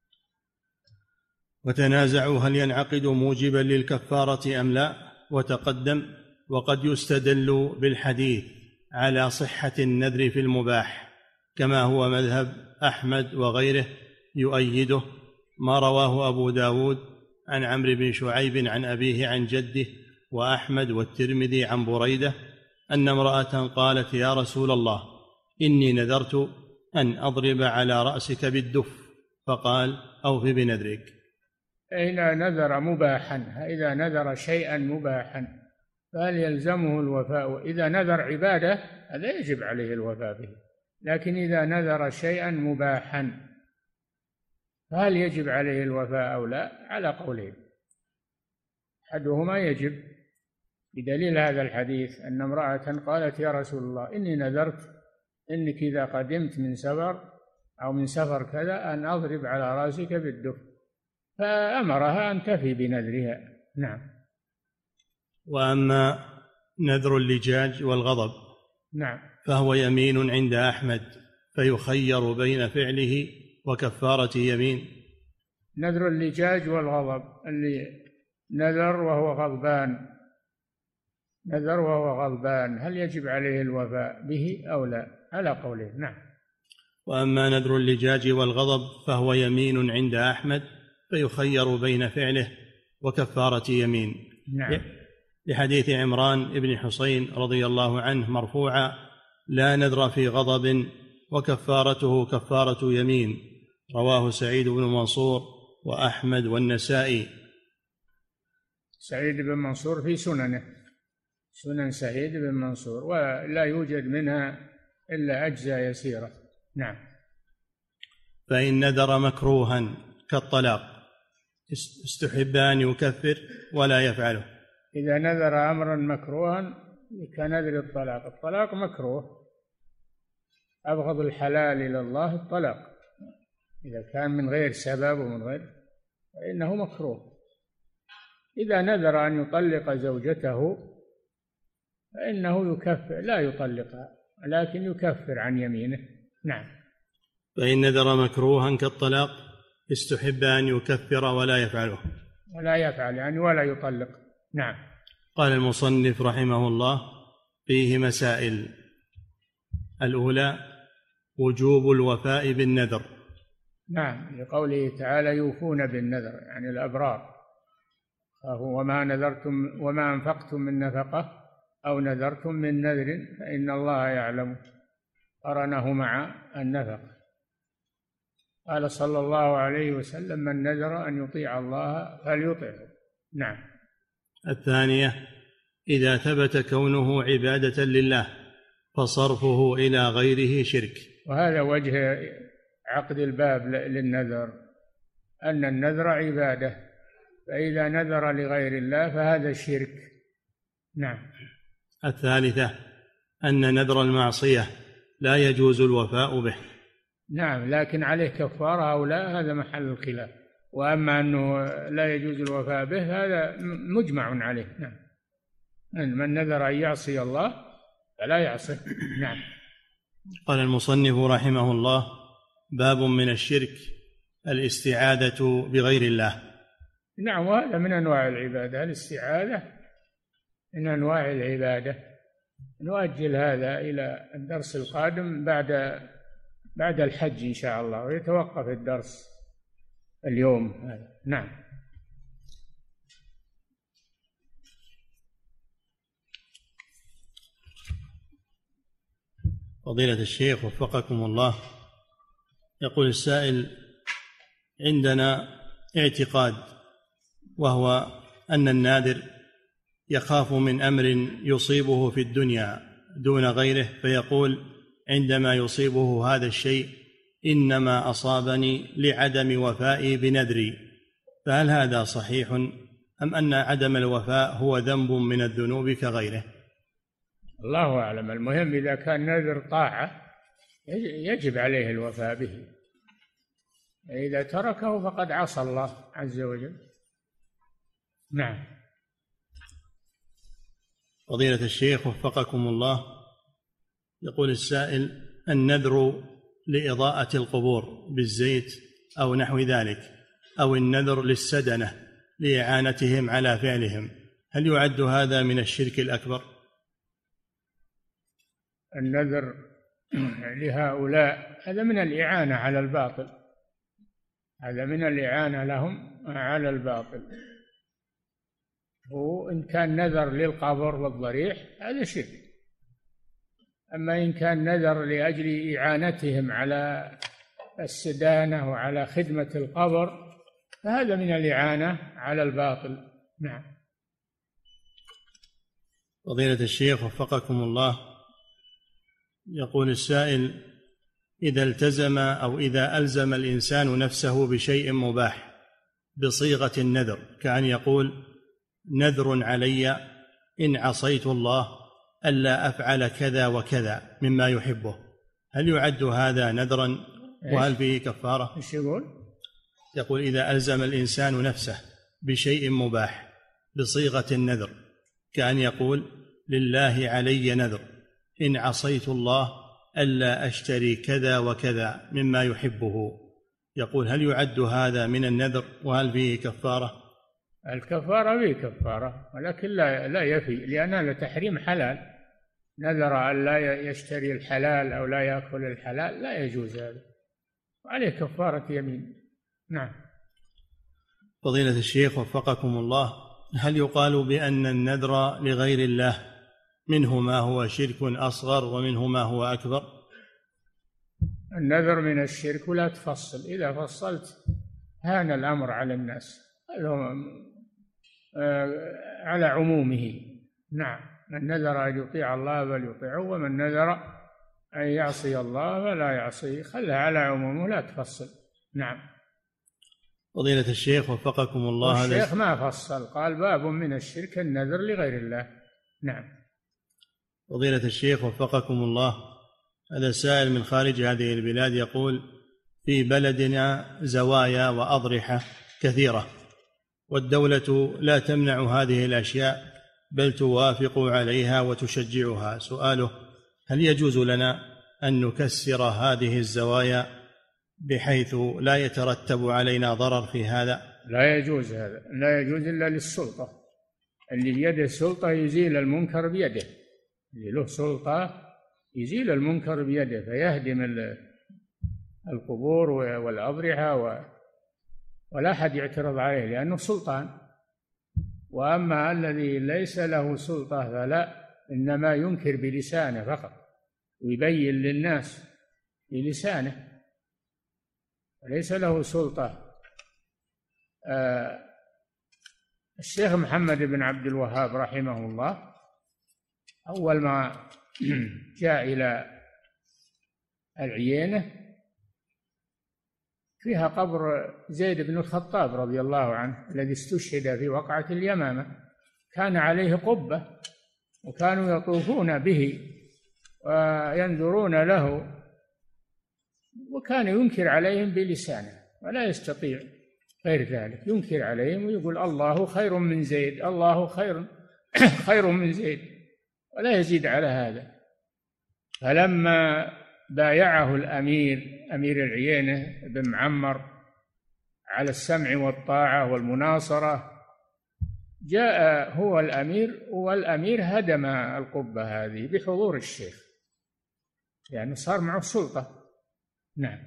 وتنازعوا هل ينعقد موجبا للكفارة أم لا، وتقدم. وقد يستدل بالحديث على صحة النذر في المباح، كما هو مذهب أحمد وغيره يؤيده ما رواه أبو داود عن عمرو بن شعيب عن أبيه عن جده، وأحمد والترمذي عن بريدة أن امرأة قالت: يا رسول الله، إني نذرت أن أضرب على رأسك بالدف، فقال: أوف بنذرك. إذا نذر مباحا، إذا نذر شيئا مباحا فهل يلزمه الوفاء؟ إذا نذر عبادة هذا يجب عليه الوفاء به، لكن إذا نذر شيئا مباحا فهل يجب عليه الوفاء أو لا، على قولين. أحدهما يجب بدليل هذا الحديث أن امرأة قالت: يا رسول الله، إني نذرت إنك إذا قدمت من سفر أو من سفر كذا أن أضرب على رأسك بالدف، فأمرها أن تفي بنذرها. نعم. وأما نذر اللجاج والغضب نعم فهو يمين عند أحمد، فيخير بين فعله وكفارة يمين. نذر اللجاج والغضب، اللي نذر وهو غضبان هل يجب عليه الوفاء به أو لا، على قوله. نعم. وأما نذر اللجاج والغضب فهو يمين عند أحمد، فيخير بين فعله وكفارة يمين. نعم. لحديث عمران بن حسين رضي الله عنه مرفوعا: لا نذر في غضب وكفارته كفارة يمين. رواه سعيد بن منصور وأحمد والنسائي. سعيد بن منصور في سننه، سنن سعيد بن منصور، ولا يوجد منها إلا أجزاء يسيرة. نعم. فإن نذر مكروها كالطلاق استحب أن يكفر ولا يفعله. إذا نذر أمرا مكروها كنذر الطلاق. الطلاق مكروه، أبغض الحلال إلى الله الطلاق، إذا كان من غير سبب ومن غير فإنه مكروه. إذا نذر أن يطلق زوجته فإنه يكفر، لا يطلقها لكن يكفر عن يمينه. نعم. فإن نذر مكروها كالطلاق استحب أن يكفر ولا يفعله. ولا يفعل يعني ولا يطلق. نعم. قال المصنف رحمه الله: فيه مسائل. الأولى وجوب الوفاء بالنذر. نعم، لقوله تعالى يوفون بالنذر يعني الأبرار. وما أنفقتم من نفقة أو نذرتم من نذر فإن الله يعلم، قرنه مع النفق. قال صلى الله عليه وسلم: من نذر أن يطيع الله فليطعه. نعم. الثانية إذا ثبت كونه عبادة لله فصرفه إلى غيره شرك. وهذا وجه عقد الباب للنذر، أن النذر عبادة، فإذا نذر لغير الله فهذا شرك. نعم. الثالثة أن نذر المعصية لا يجوز الوفاء به. نعم، لكن عليه كفارة أو لا هذا محل الخلاف. وأما أنه لا يجوز الوفاء به هذا مجمع عليه. نعم. من نذر أن يعصي الله فلا يعصيه. نعم. قال المصنف رحمه الله: باب من الشرك الاستعاذة بغير الله. نعم، وهذا من أنواع العبادة. الاستعاذة من أنواع العبادة. نؤجل هذا إلى الدرس القادم بعد الحج إن شاء الله، ويتوقف الدرس اليوم هذا. نعم. فضيلة الشيخ وفقكم الله، يقول السائل: عندنا اعتقاد وهو أن الناذر يخاف من أمر يصيبه في الدنيا دون غيره، فيقول عندما يصيبه هذا الشيء إنما أصابني لعدم وفائي بنذري، فهل هذا صحيح أم أن عدم الوفاء هو ذنب من الذنوب كغيره؟ الله أعلم. المهم إذا كان نذر طاعة يجب عليه الوفاء به، إذا تركه فقد عصى الله عز وجل. نعم. فضيلة الشيخ وفقكم الله، يقول السائل: النذر لإضاءة القبور بالزيت أو نحو ذلك، أو النذر للسدنة لإعانتهم على فعلهم، هل يعد هذا من الشرك الأكبر؟ النذر لهؤلاء هذا من الإعانة على الباطل، هذا من الإعانة لهم على الباطل. وإن كان نذر للقبر والضريح هذا شرك. أما إن كان نذر لأجل إعانتهم على السدانة وعلى خدمة القبر فهذا من الإعانة على الباطل. نعم. فضيلة الشيخ وفقكم الله، يقول السائل: إذا التزم أو إذا ألزم الإنسان نفسه بشيء مباح بصيغة النذر، كأن يقول: نذر علي إن عصيت الله ألا أفعل كذا وكذا مما يحبه، هل يعد هذا نذرا وهل فيه كفارة؟ ايش يقول؟ يقول: إذا ألزم الإنسان نفسه بشيء مباح بصيغة النذر، كأن يقول: لله علي نذر إن عصيت الله ألا أشتري كذا وكذا مما يحبه، يقول: هل يعد هذا من النذر وهل فيه كفارة؟ الكفارة فيه كفارة، ولكن لا يفي، لأن هذا تحريم حلال. نذر أن لا يشتري الحلال أو لا يأكل الحلال لا يجوز هذا، وعليه كفارة يمين. نعم. فضيلة الشيخ وفقكم الله، هل يقال بأن النذر لغير الله منه ما هو شرك أصغر ومنه ما هو أكبر؟ النذر من الشرك ولا تفصل، إذا فصلت هان الأمر على الناس، على عمومه. نعم. من نذر أن يطيع الله فليطيعه، ومن نذر أن يعصي الله فلا يعصي، خلها على عمومه لا تفصل. نعم. فضيلة الشيخ وفقكم الله، الشيخ ما فصل، قال باب من الشرك النذر لغير الله. نعم. فضيلة الشيخ وفقكم الله، هذا سائل من خارج هذه البلاد يقول: في بلدنا زوايا وأضرحة كثيرة، والدولة لا تمنع هذه الأشياء بل توافق عليها وتشجعها. سؤاله: هل يجوز لنا أن نكسر هذه الزوايا بحيث لا يترتب علينا ضرر في هذا؟ لا يجوز، هذا لا يجوز إلا للسلطة. اللي بيده سلطة يزيل المنكر بيده، اللي له سلطة يزيل المنكر بيده، فيهدم القبور والأضرحة ولا أحد يعترض عليه لأنه سلطان. وأما الذي ليس له سلطة فلا، إنما ينكر بلسانه فقط ويبين للناس بلسانه، وليس له سلطة. الشيخ محمد بن عبد الوهاب رحمه الله أول ما جاء إلى العيينة فيها قبر زيد بن الخطاب رضي الله عنه الذي استشهد في وقعة اليمامة، كان عليه قبة وكانوا يطوفون به وينذرون له، وكان ينكر عليهم بلسانه ولا يستطيع غير ذلك، ينكر عليهم ويقول الله خير من زيد، الله خير من زيد، ولا يزيد على هذا. فلما بايعه أمير العيينة بن معمر على السمع والطاعة والمناصرة، جاء هو والأمير هدم القبة هذه بحضور الشيخ، يعني صار معه سلطة. نعم.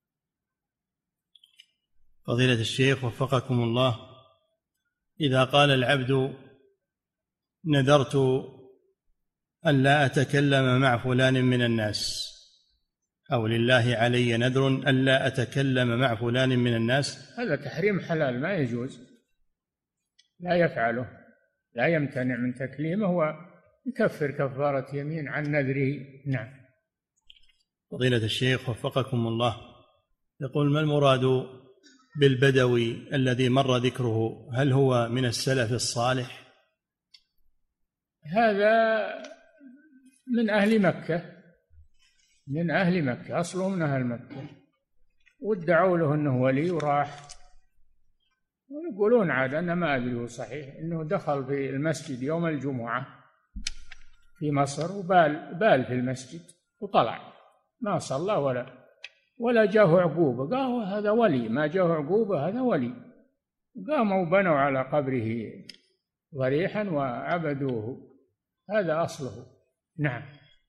فضيلة الشيخ وفقكم الله، إذا قال العبد: نذرت أن لا أتكلم مع فلان من الناس، أو لله علي نذر أن لا أتكلم مع فلان من الناس، هذا تحريم حلال ما يجوز، لا يفعله، لا يمتنع من تكليمه ويكفر كفارة يمين عن نذره. نعم. فضيلة الشيخ وفقكم الله، يقول: ما المراد بالبدوي الذي مر ذكره؟ هل هو من السلف الصالح؟ هذا من أهل مكة، من أهل مكة، أصله من أهل مكة، وادعوا له أنه ولي وراح، ويقولون عاد أنا ما أدري صحيح أنه دخل في المسجد يوم الجمعة في مصر وبال في المسجد وطلع، ما صلى ولا جاه عقوبة، قالوا هذا ولي، ما جاه عقوبة هذا ولي، قاموا وبنوا على قبره ضريحا وعبدوه، هذا أصله. نعم.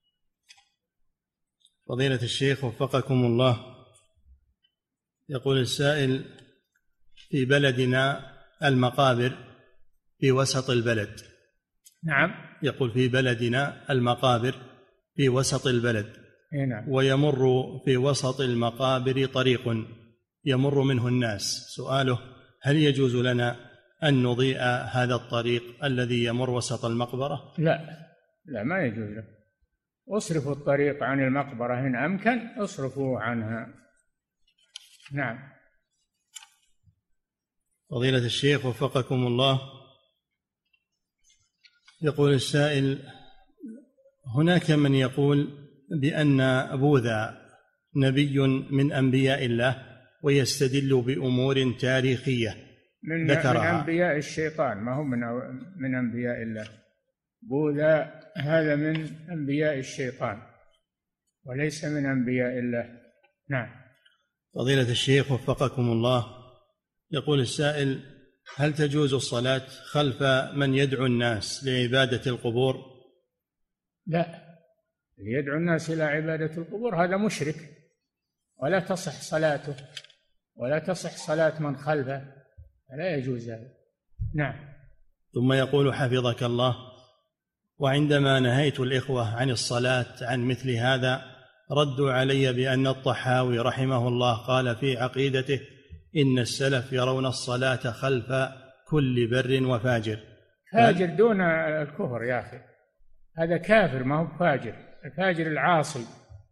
فضيلة الشيخ وفقكم الله، يقول السائل: في بلدنا المقابر في وسط البلد. نعم. يقول: في بلدنا المقابر في وسط البلد. نعم. ويمر في وسط المقابر طريق يمر منه الناس. سؤاله: هل يجوز لنا أن نضيء هذا الطريق الذي يمر وسط المقبرة؟ لا ما يجوز له، اصرفوا الطريق عن المقبرة إن أمكن، اصرفوا عنها. نعم. فضيلة الشيخ وفقكم الله، يقول السائل: هناك من يقول بأن بوذا نبي من أنبياء الله ويستدل بأمور تاريخية ذكرها. من أنبياء الشيطان، ما هو من أنبياء الله. بوذا هذا من أنبياء الشيطان وليس من أنبياء الله. نعم. فضيلة الشيخ وفقكم الله، يقول السائل: هل تجوز الصلاة خلف من يدعو الناس لعبادة القبور؟ لا، اللي يدعو الناس إلى عبادة القبور هذا مشرك، ولا تصح صلاته ولا تصح صلاة من خلفه، لا يجوز هذا. نعم. ثم يقول حفظك الله: وعندما نهيت الإخوة عن الصلاة عن مثل هذا ردوا علي بأن الطحاوي رحمه الله قال في عقيدته: إن السلف يرون الصلاة خلف كل بر وفاجر. فاجر دون الكفر يا أخي، هذا كافر ما هو فاجر، الفاجر العاصي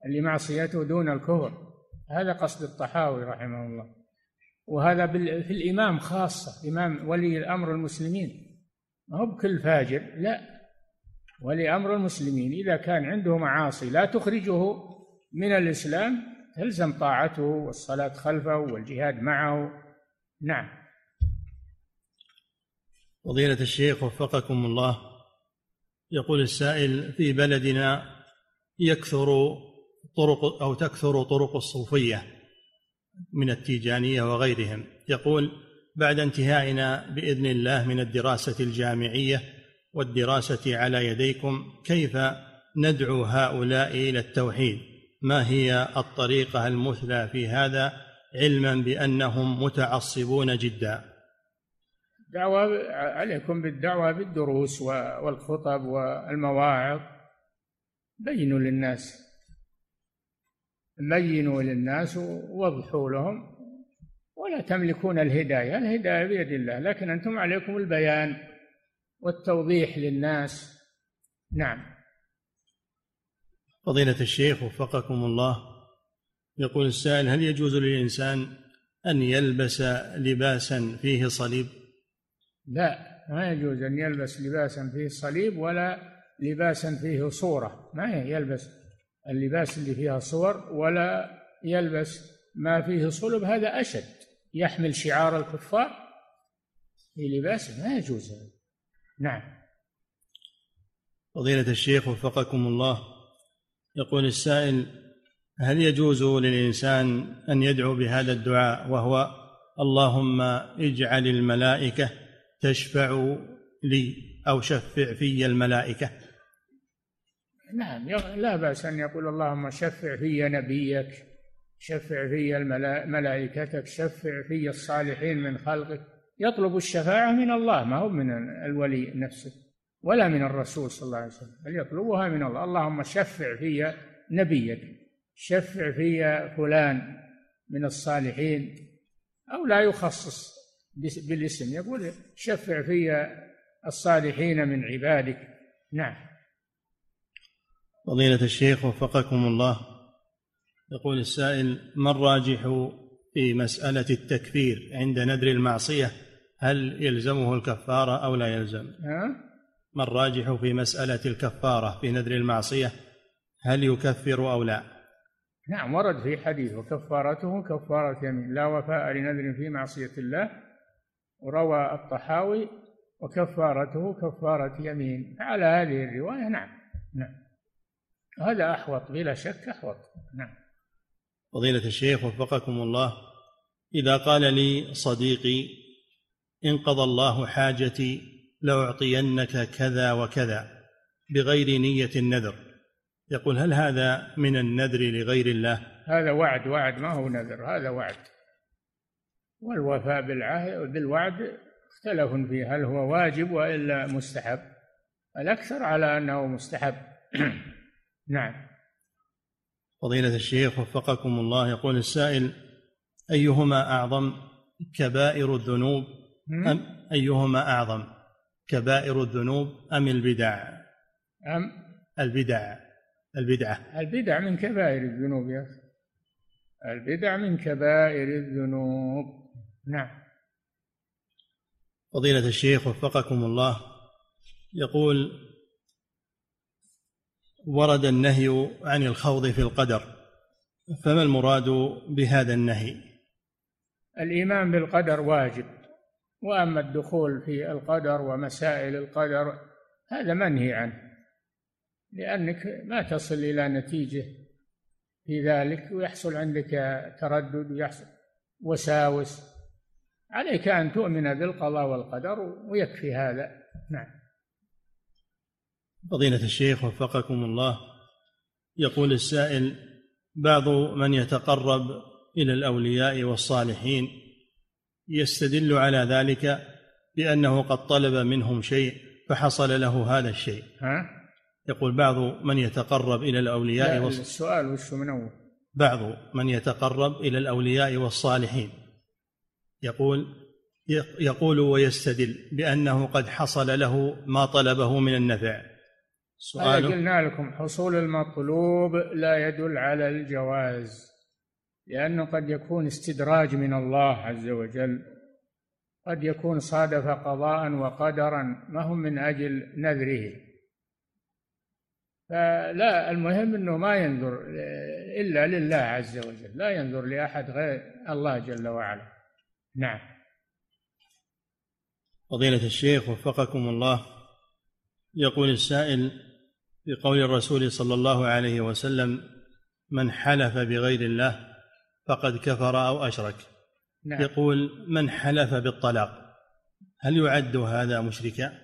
اللي معصيته دون الكفر. هذا قصد الطحاوي رحمه الله. وهذا في الإمام خاصة، إمام ولي الأمر المسلمين، ما هو بكل فاجر، لا، ولي أمر المسلمين إذا كان عنده معاصي لا تخرجه من الإسلام تلزم طاعته والصلاة خلفه والجهاد معه. نعم. فضيلة الشيخ وفقكم الله، يقول السائل: في بلدنا تكثر طرق الصوفية من التيجانية وغيرهم. يقول: بعد انتهائنا بإذن الله من الدراسة الجامعية والدراسة على يديكم، كيف ندعو هؤلاء إلى التوحيد؟ ما هي الطريقة المثلى في هذا، علما بأنهم متعصبون جدا؟ دعوة عليكم بالدعوة بالدروس والخطب والمواعظ. بينوا للناس ووضحوا لهم، ولا تملكون الهداية بيد الله، لكن أنتم عليكم البيان والتوضيح للناس. نعم. فضيلة الشيخ وفقكم الله، يقول السائل: هل يجوز للإنسان أن يلبس لباسا فيه صليب؟ لا، ما يجوز أن يلبس لباسا فيه صليب ولا لباسا فيه صورة. ما يلبس اللباس اللي فيها صور ولا يلبس ما فيه صلب، هذا أشد، يحمل شعار الكفار في لباسه، ما يجوز هذا. نعم. فضيلة الشيخ وفقكم الله، يقول السائل: هل يجوز للإنسان أن يدعو بهذا الدعاء وهو: اللهم اجعل الملائكة تشفع لي، أو شفع في الملائكة؟ نعم، لا بأس أن يقول: اللهم شفع في نبيك، شفع في ملائكتك، شفع في الصالحين من خلقك. يطلب الشفاعة من الله، ما هو من الولي نفسه ولا من الرسول صلى الله عليه وسلم، بل يطلبها من الله. اللهم شفع في نبيك، شفع في فلان من الصالحين، أو لا يخصص بالاسم، يقول شفع في الصالحين من عبادك. نعم. فضيلة الشيخ وفقكم الله، يقول السائل: ما الراجح في مسألة التكفير عند نذر المعصية؟ هل يلزمه الكفارة أو لا يلزم؟ ما الراجح في مسألة الكفارة في نذر المعصية؟ هل يكفر أو لا؟ نعم، ورد في حديث: وكفارته كفارة يمين، لا وفاء لنذر في معصية الله. وروى الطحاوي: وكفارته كفارة يمين. على هذه الرواية نعم. هذا أحوط بلا شك، أحوط. نعم. فضيلة الشيخ وفقكم الله، إذا قال لي صديقي: انقضى الله حاجتي لأعطينك كذا وكذا، بغير نية النذر، يقول: هل هذا من النذر لغير الله؟ هذا وعد، ما هو نذر، هذا وعد. والوفاء بالوعد اختلف فيه، هل هو واجب وإلا مستحب؟ الأكثر على أنه مستحب. نعم. فضيلة الشيخ وفقكم الله، يقول السائل: أيهما أعظم كبائر الذنوب أيهما أعظم كبائر الذنوب أم البدع؟ البدع من كبائر الذنوب يا أخي، البدع من كبائر الذنوب. نعم. فضيلة الشيخ وفقكم الله، يقول: ورد النهي عن الخوض في القدر، فما المراد بهذا النهي؟ الإيمان بالقدر واجب، وأما الدخول في القدر ومسائل القدر هذا منهي عنه، لأنك ما تصل إلى نتيجة في ذلك، ويحصل عندك تردد ويحصل وساوس. عليك أن تؤمن بالقضاء والقدر ويكفي هذا. نعم. فضيلة الشيخ وفقكم الله، يقول السائل: بعض من يتقرب إلى الأولياء والصالحين يستدل على ذلك بأنه قد طلب منهم شيء فحصل له هذا الشيء. يقول: بعض من يتقرب إلى الأولياء السؤال وش من أول؟ بعض من يتقرب إلى الأولياء والصالحين يقول ويستدل بأنه قد حصل له ما طلبه من النفع، سؤاله: قلنا لكم حصول المطلوب لا يدل على الجواز، لأنه قد يكون استدراج من الله عز وجل، قد يكون صادف قضاء وقدرا ما هم من أجل نذره. فلا، المهم أنه ما ينظر إلا لله عز وجل، لا ينظر لأحد غير الله جل وعلا. نعم. فضيلة الشيخ وفقكم الله، يقول السائل: في قول الرسول صلى الله عليه وسلم: من حلف بغير الله فقد كفر أو أشرك. نعم. يقول: من حلف بالطلاق، هل يعد هذا مشركا؟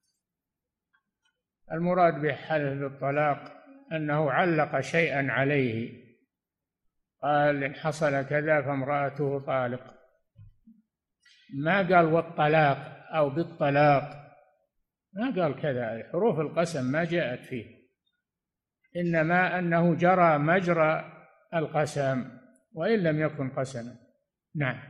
المراد بحلف بالطلاق أنه علق شيئا عليه، قال إن حصل كذا فامرأته طالق، ما قال والطلاق أو بالطلاق، ما قال كذا، حروف القسم ما جاءت فيه، إنما أنه جرى مجرى القسم وإن لم يكن قسما. نعم.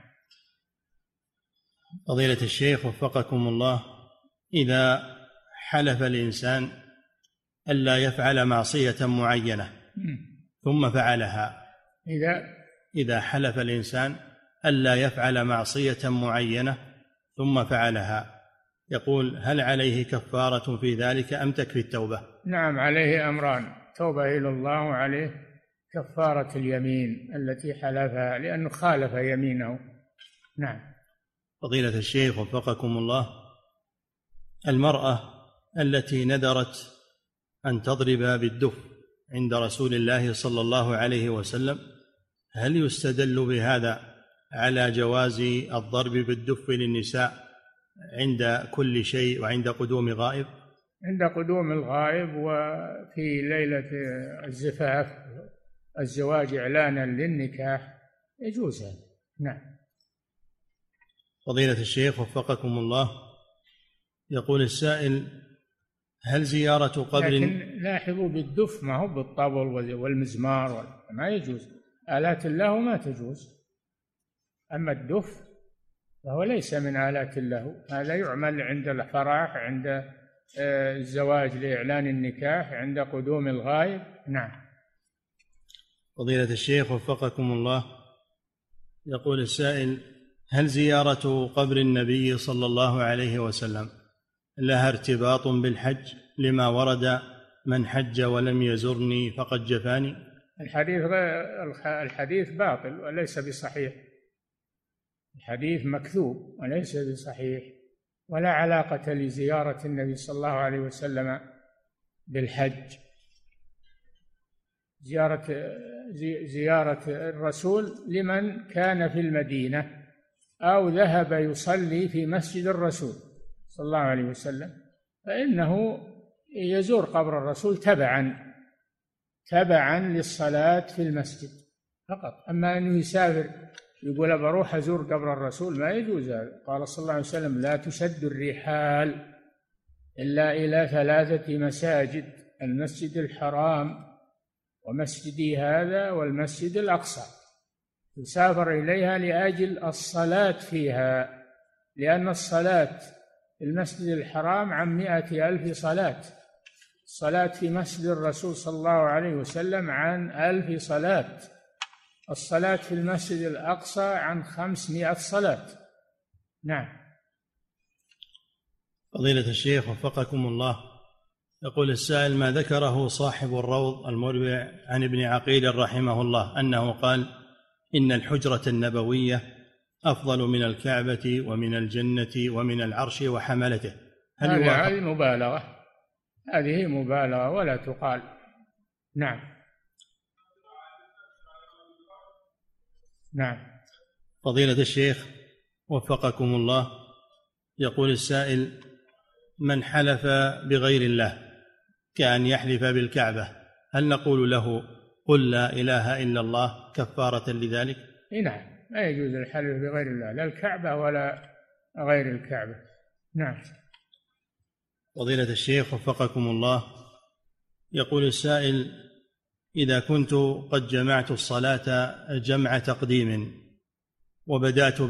فضيلة الشيخ وفقكم الله، إذا حلف الإنسان ألا يفعل معصية معينة ثم فعلها، إذا حلف الإنسان ألا يفعل معصية معينة ثم فعلها، يقول: هل عليه كفارة في ذلك أم تكفي التوبة؟ نعم، عليه أمران: توبة إلى الله، وعليه كفارة اليمين التي حلفها لأنه خالف يمينه. نعم. فضيلة الشيخ وفقكم الله، المرأة التي نذرت أن تضرب بالدف عند رسول الله صلى الله عليه وسلم، هل يستدل بهذا على جواز الضرب بالدف للنساء عند كل شيء وعند قدوم غائب؟ عند قدوم الغائب وفي ليلة الزفاف، الزواج إعلانا للنكاح، يجوز هذا. نعم. فضيلة الشيخ وفقكم الله، يقول السائل: هل زيارة قبر، لكن لاحظوا بالدف ما هو بالطبل والمزمار، ما يجوز، آلات اللهو ما تجوز، أما الدف فهو ليس من آلات اللهو، هذا يعمل عند الفرح، عند الزواج لإعلان النكاح، عند قدوم الغائب. نعم. فضيلة الشيخ وفقكم الله، يقول السائل: هل زيارة قبر النبي صلى الله عليه وسلم لها ارتباط بالحج لما ورد: من حج ولم يزرني فقد جفاني؟ الحديث باطل وليس بصحيح، الحديث مكذوب وليس بصحيح، ولا علاقة لزيارة النبي صلى الله عليه وسلم بالحج. زيارة الرسول لمن كان في المدينة أو ذهب يصلي في مسجد الرسول صلى الله عليه وسلم، فإنه يزور قبر الرسول تبعا للصلاة في المسجد فقط. أما أنه يسافر يقول بروح أزور قبر الرسول، ما يجوز هذا. قال صلى الله عليه وسلم: لا تشد الرحال إلا إلى 3 مساجد: المسجد الحرام ومسجدي هذا والمسجد الأقصى. يسافر إليها لأجل الصلاة فيها، لأن الصلاة في المسجد الحرام عن 100,000 صلاة، الصلاة في مسجد الرسول صلى الله عليه وسلم عن 1000 صلاة، الصلاة في المسجد الأقصى عن 500 صلاة. نعم. فضيلة الشيخ وفقكم الله، يقول السائل: ما ذكره صاحب الروض المربع عن ابن عقيل رحمه الله أنه قال: إن الحجرة النبوية أفضل من الكعبة ومن الجنة ومن العرش وحملته، هذه مبالغة، هذه مبالغة ولا تقال. نعم. نعم. فضيلة الشيخ وفقكم الله، يقول السائل: من حلف بغير الله كأن يحلف بالكعبة، هل نقول له: قل لا إله إلا الله كفارة لذلك؟ نعم، لا يجوز الحلف بغير الله، لا الكعبة ولا غير الكعبة. نعم. فضيلة الشيخ وفقكم الله، يقول السائل: إذا كنت قد جمعت الصلاة جمع تقديم وبدأت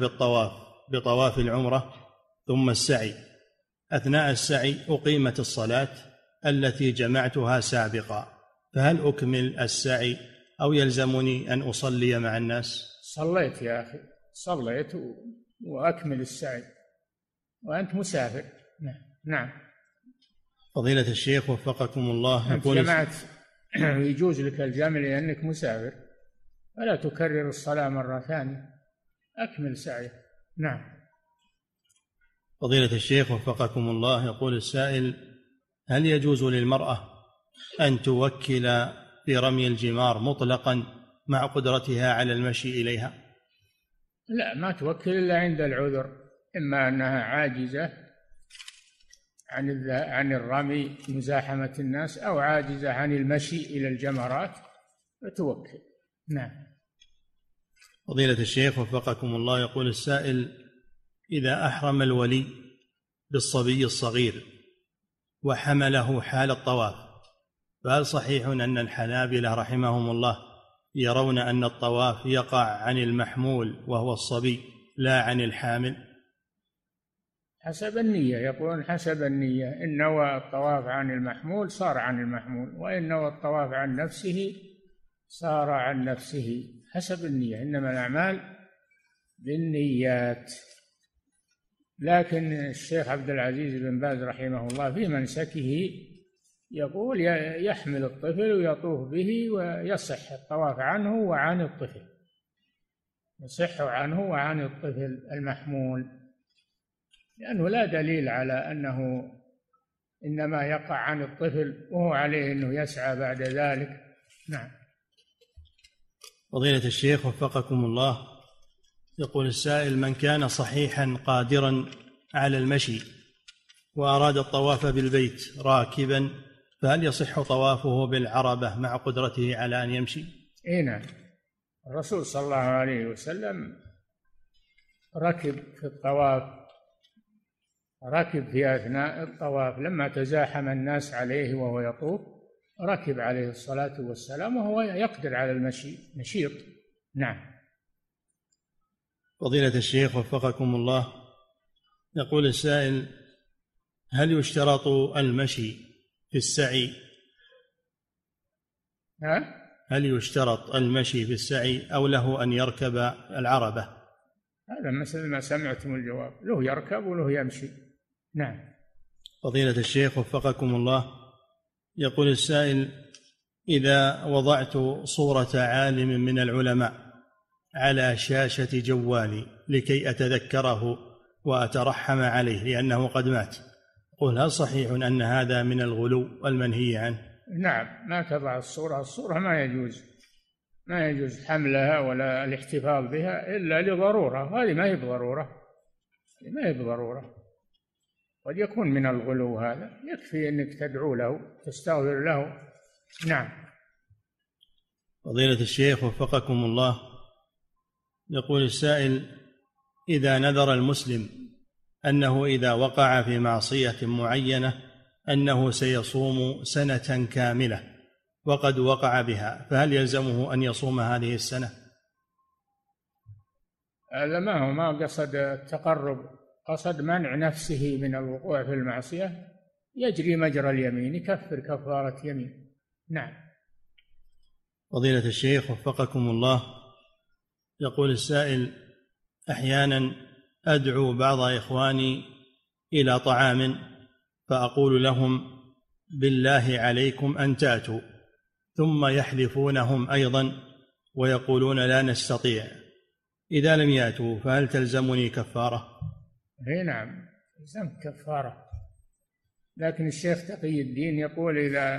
بطواف العمرة ثم السعي، أثناء السعي أقيمت الصلاة التي جمعتها سابقا، فهل أكمل السعي أو يلزمني أن أصلي مع الناس؟ صليت يا أخي، صليت وأكمل السعي وأنت مسافر. نعم. فضيلة الشيخ وفقكم الله، أنت جمعت يجوز لك الجمع لأنك مسافر، فلا تكرر الصلاة مرة ثانية، أكمل سعيه. نعم. فضيلة الشيخ وفقكم الله، يقول السائل: هل يجوز للمرأة أن توكل في رمي الجمار مطلقا مع قدرتها على المشي إليها؟ لا، ما توكل إلا عند العذر، إما أنها عاجزة عن الرمي مزاحمة الناس، أو عاجزة عن المشي إلى الجمرات فتوكل. نعم. فضيلة الشيخ وفقكم الله، يقول السائل: إذا أحرم الولي بالصبي الصغير وحمله حال الطواف، فهل صحيح أن الحنابلة رحمهم الله يرون أن الطواف يقع عن المحمول وهو الصبي لا عن الحامل؟ حسب النية، يقولون حسب النية، إن نوى الطواف عن المحمول صار عن المحمول، وإن نوى الطواف عن نفسه صار عن نفسه، حسب النية، إنما الأعمال بالنيات. لكن الشيخ عبد العزيز بن باز رحمه الله في منسكه يقول يحمل الطفل ويطوف به ويصح الطواف عنه وعن الطفل، يصح عنه وعن الطفل المحمول، لأنه لا دليل على أنه إنما يقع عن الطفل وهو عليه أنه يسعى بعد ذلك. نعم. فضيلة الشيخ وفقكم الله، يقول السائل: من كان صحيحا قادرا على المشي وأراد الطواف بالبيت راكبا، فهل يصح طوافه بالعربة مع قدرته على أن يمشي؟ نعم. الرسول صلى الله عليه وسلم ركب في الطواف، ركب في أثناء الطواف لما تزاحم الناس عليه وهو يطوف، ركب عليه الصلاة والسلام وهو يقدر على المشي، نشيط. نعم. فضيلة الشيخ وفقكم الله، يقول السائل: هل يشترط المشي في السعي؟ هل يشترط المشي في السعي أو له أن يركب العربة؟ هذا مثل ما سمعتم الجواب، له يركب وله يمشي. نعم. فضيلة الشيخ وفقكم الله، يقول السائل: إذا وضعت صورة عالم من العلماء على شاشة جوالي لكي أتذكره وأترحم عليه لأنه قد مات، قل هل صحيح أن هذا من الغلو المنهي عنه؟ نعم، ما تضع الصورة ما يجوز حملها ولا الاحتفاظ بها إلا لضرورة، هذه ما هي بضرورة، قد يكون من الغلو، هذا يكفي أنك تدعو له تستغفر له. نعم. فضيلة الشيخ وفقكم الله، يقول السائل: إذا نذر المسلم أنه إذا وقع في معصية معينة أنه سيصوم سنة كاملة وقد وقع بها، فهل يلزمه أن يصوم هذه السنة؟ هذا ما قصد التقرب، قصد منع نفسه من الوقوع في المعصية، يجري مجرى اليمين، يكفر كفارة يمين. نعم. فضيلة الشيخ وفقكم الله، يقول السائل: أحيانا أدعو بعض إخواني إلى طعام فأقول لهم بالله عليكم أن تأتوا، ثم يحلفونهم أيضا ويقولون لا نستطيع، إذا لم يأتوا فهل تلزمني كفارة؟ نعم، تلزم كفارة، لكن الشيخ تقي الدين يقول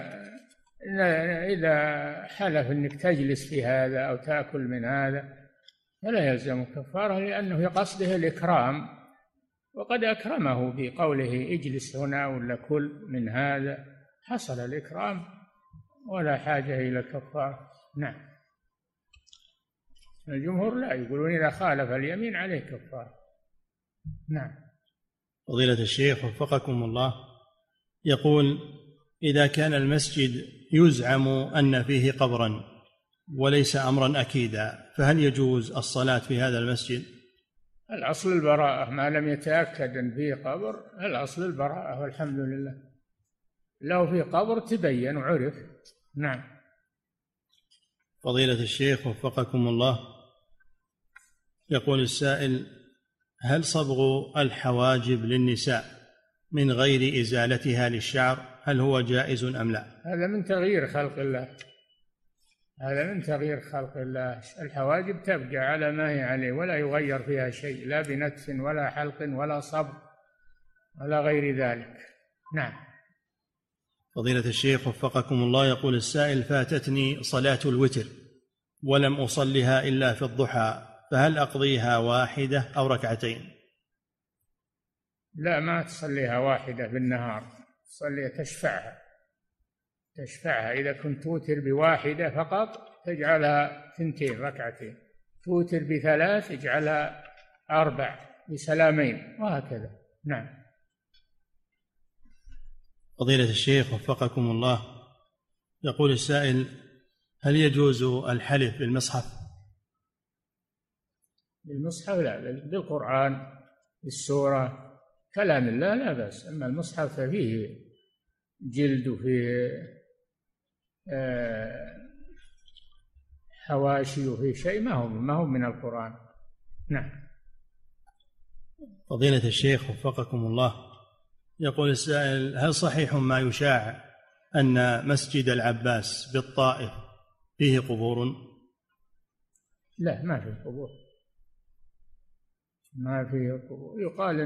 إذا حلف أنك تجلس في هذا أو تأكل من هذا فلا يلزم كفارة، لأنه قصده الإكرام، وقد أكرمه بقوله اجلس هنا ولا كل من هذا، حصل الإكرام ولا حاجة إلى كفارة. نعم. الجمهور لا، يقولون إذا خالف اليمين عليه كفارة. نعم. فضيلة الشيخ وفقكم الله، يقول: إذا كان المسجد يزعم أن فيه قبرا وليس أمرا أكيدا، فهل يجوز الصلاة في هذا المسجد؟ الأصل البراءة، ما لم يتأكد أن فيه قبر الأصل البراءة والحمد لله. لو في قبر تبين وعرف. نعم. فضيلة الشيخ وفقكم الله، يقول السائل: هل صبغ الحواجب للنساء من غير إزالتها للشعر هل هو جائز أم لا؟ هذا من تغيير خلق الله، هذا من تغيير خلق الله. الحواجب تبقى على ما هي عليه ولا يغير فيها شيء، لا بنتف ولا حلق ولا صبغ ولا غير ذلك. نعم. فضيلة الشيخ وفقكم الله، يقول السائل: فاتتني صلاة الوتر ولم أصلها إلا في الضحى، فهل أقضيها واحدة أو ركعتين؟ لا، ما تصليها واحدة بالنهار، تصلي تشفعها. إذا كنت توتر بواحدة فقط تجعلها 2 ركعتين، توتر ب3 اجعلها 4 بسلامين، وهكذا. نعم. فضيلة الشيخ وفقكم الله، يقول السائل: هل يجوز الحلف بالمصحف؟ بالمصحف لا، بالقرآن، بالسورة، كلام الله لا بأس. أما المصحف فيه جلد وفيه حواشي وفيه شيء ما هو من القرآن. نعم. فضيلة الشيخ وفقكم الله، يقول السائل: هل صحيح ما يشاع أن مسجد العباس بالطائف فيه قبور؟ لا، ما فيه قبور، ما فيه قبور. يقال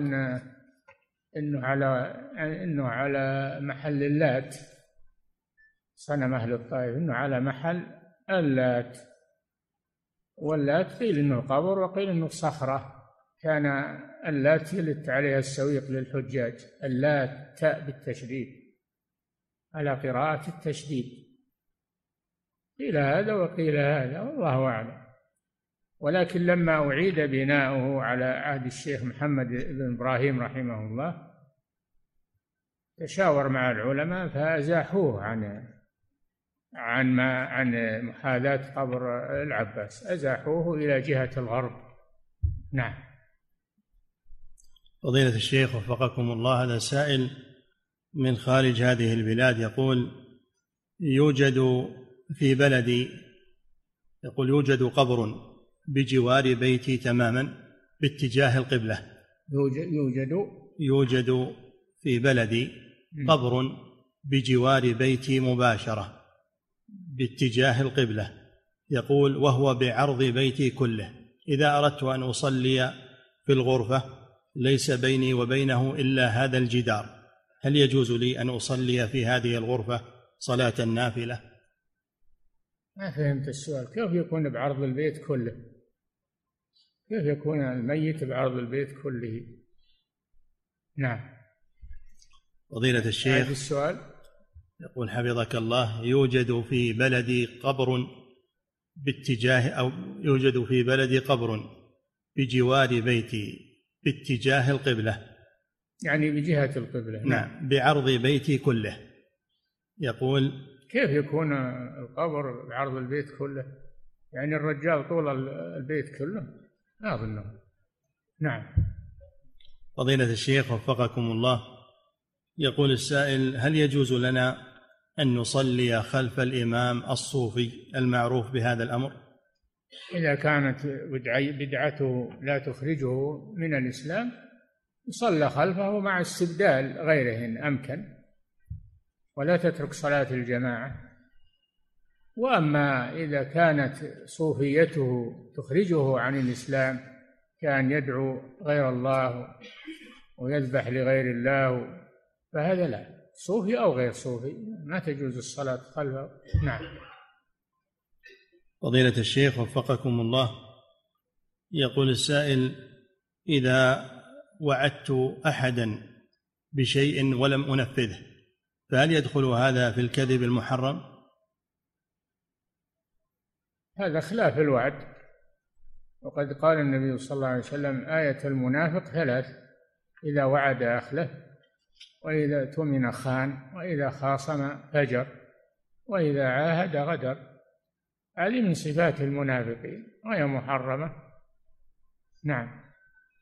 إنه على محل اللات، صنم أهل الطائف إنه على محل اللات، واللات قيل إنه قبر وقيل إنه صخرة. كان اللات يلت عليها السويق للحجاج، اللات تاء بالتشديد على قراءة التشديد. قيل هذا وقيل هذا، والله أعلم. ولكن لما أعيد بناؤه على عهد الشيخ محمد بن إبراهيم رحمه الله تشاور مع العلماء فأزاحوه عن محاذاة قبر العباس، أزاحوه إلى جهة الغرب. نعم. فضيلة الشيخ وفقكم الله، هذا سائل من خارج هذه البلاد، يقول: يوجد في بلدي، يقول يوجد قبر بجوار بيتي تماما باتجاه القبلة. يوجد في بلدي قبر بجوار بيتي مباشرة باتجاه القبلة، يقول وهو بعرض بيتي كله. إذا أردت أن أصلي في الغرفة ليس بيني وبينه إلا هذا الجدار، هل يجوز لي أن أصلي في هذه الغرفة صلاة النافلة؟ ما فهمت السؤال. كيف يكون بعرض البيت كله؟ كيف يكون الميت بعرض البيت كله؟ نعم. فضيلة الشيخ السؤال يقول: حفظك الله، يوجد في بلدي قبر يوجد في بلدي قبر بجوار بيتي باتجاه القبلة، يعني بجهة القبلة. نعم، بعرض بيتي كله. يقول: كيف يكون القبر بعرض البيت كله؟ يعني الرجال طول البيت كله؟ لا أظنه. نعم. فضيلة الشيخ وفقكم الله، يقول السائل: هل يجوز لنا أن نصلي خلف الإمام الصوفي المعروف بهذا الأمر؟ إذا كانت بدعته لا تخرجه من الإسلام يصلى خلفه مع استبدال غيره إن أمكن، ولا تترك صلاة الجماعة. وأما إذا كانت صوفيته تخرجه عن الإسلام، كان يدعو غير الله ويذبح لغير الله، فهذا لا، صوفي أو غير صوفي ما تجوز الصلاة خلفه. نعم. فضيلة الشيخ وفقكم الله، يقول السائل: إذا وعدت أحدا بشيء ولم أنفذه فهل يدخل هذا في الكذب المحرم؟ هذا خلاف الوعد، وقد قال النبي صلى الله عليه وسلم: آية المنافق 3: إذا وعد أخلف، وإذا اؤتمن خان، وإذا خاصم فجر، وإذا عاهد غدر. هذه من صفات المنافقين وهي محرمة. نعم.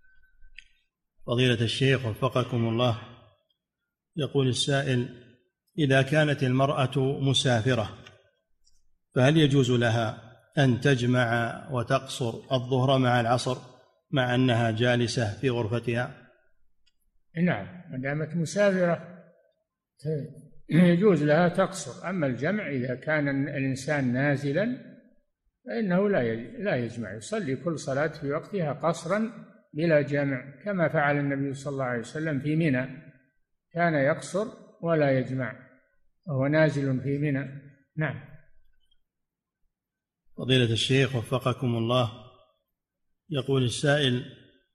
فضيلة الشيخ وفقكم الله، يقول السائل: إذا كانت المرأة مسافرة فهل يجوز لها أن تجمع وتقصر الظهر مع العصر مع أنها جالسة في غرفتها؟ نعم، ما دامت مسافرة يجوز لها تقصر. أما الجمع إذا كان الإنسان نازلا فإنه لا يجمع، يصلي كل صلاة في وقتها قصرا بلا جمع، كما فعل النبي صلى الله عليه وسلم في منى، كان يقصر ولا يجمع وهو نازل في منى. نعم. فضيلة الشيخ وفقكم الله، يقول السائل: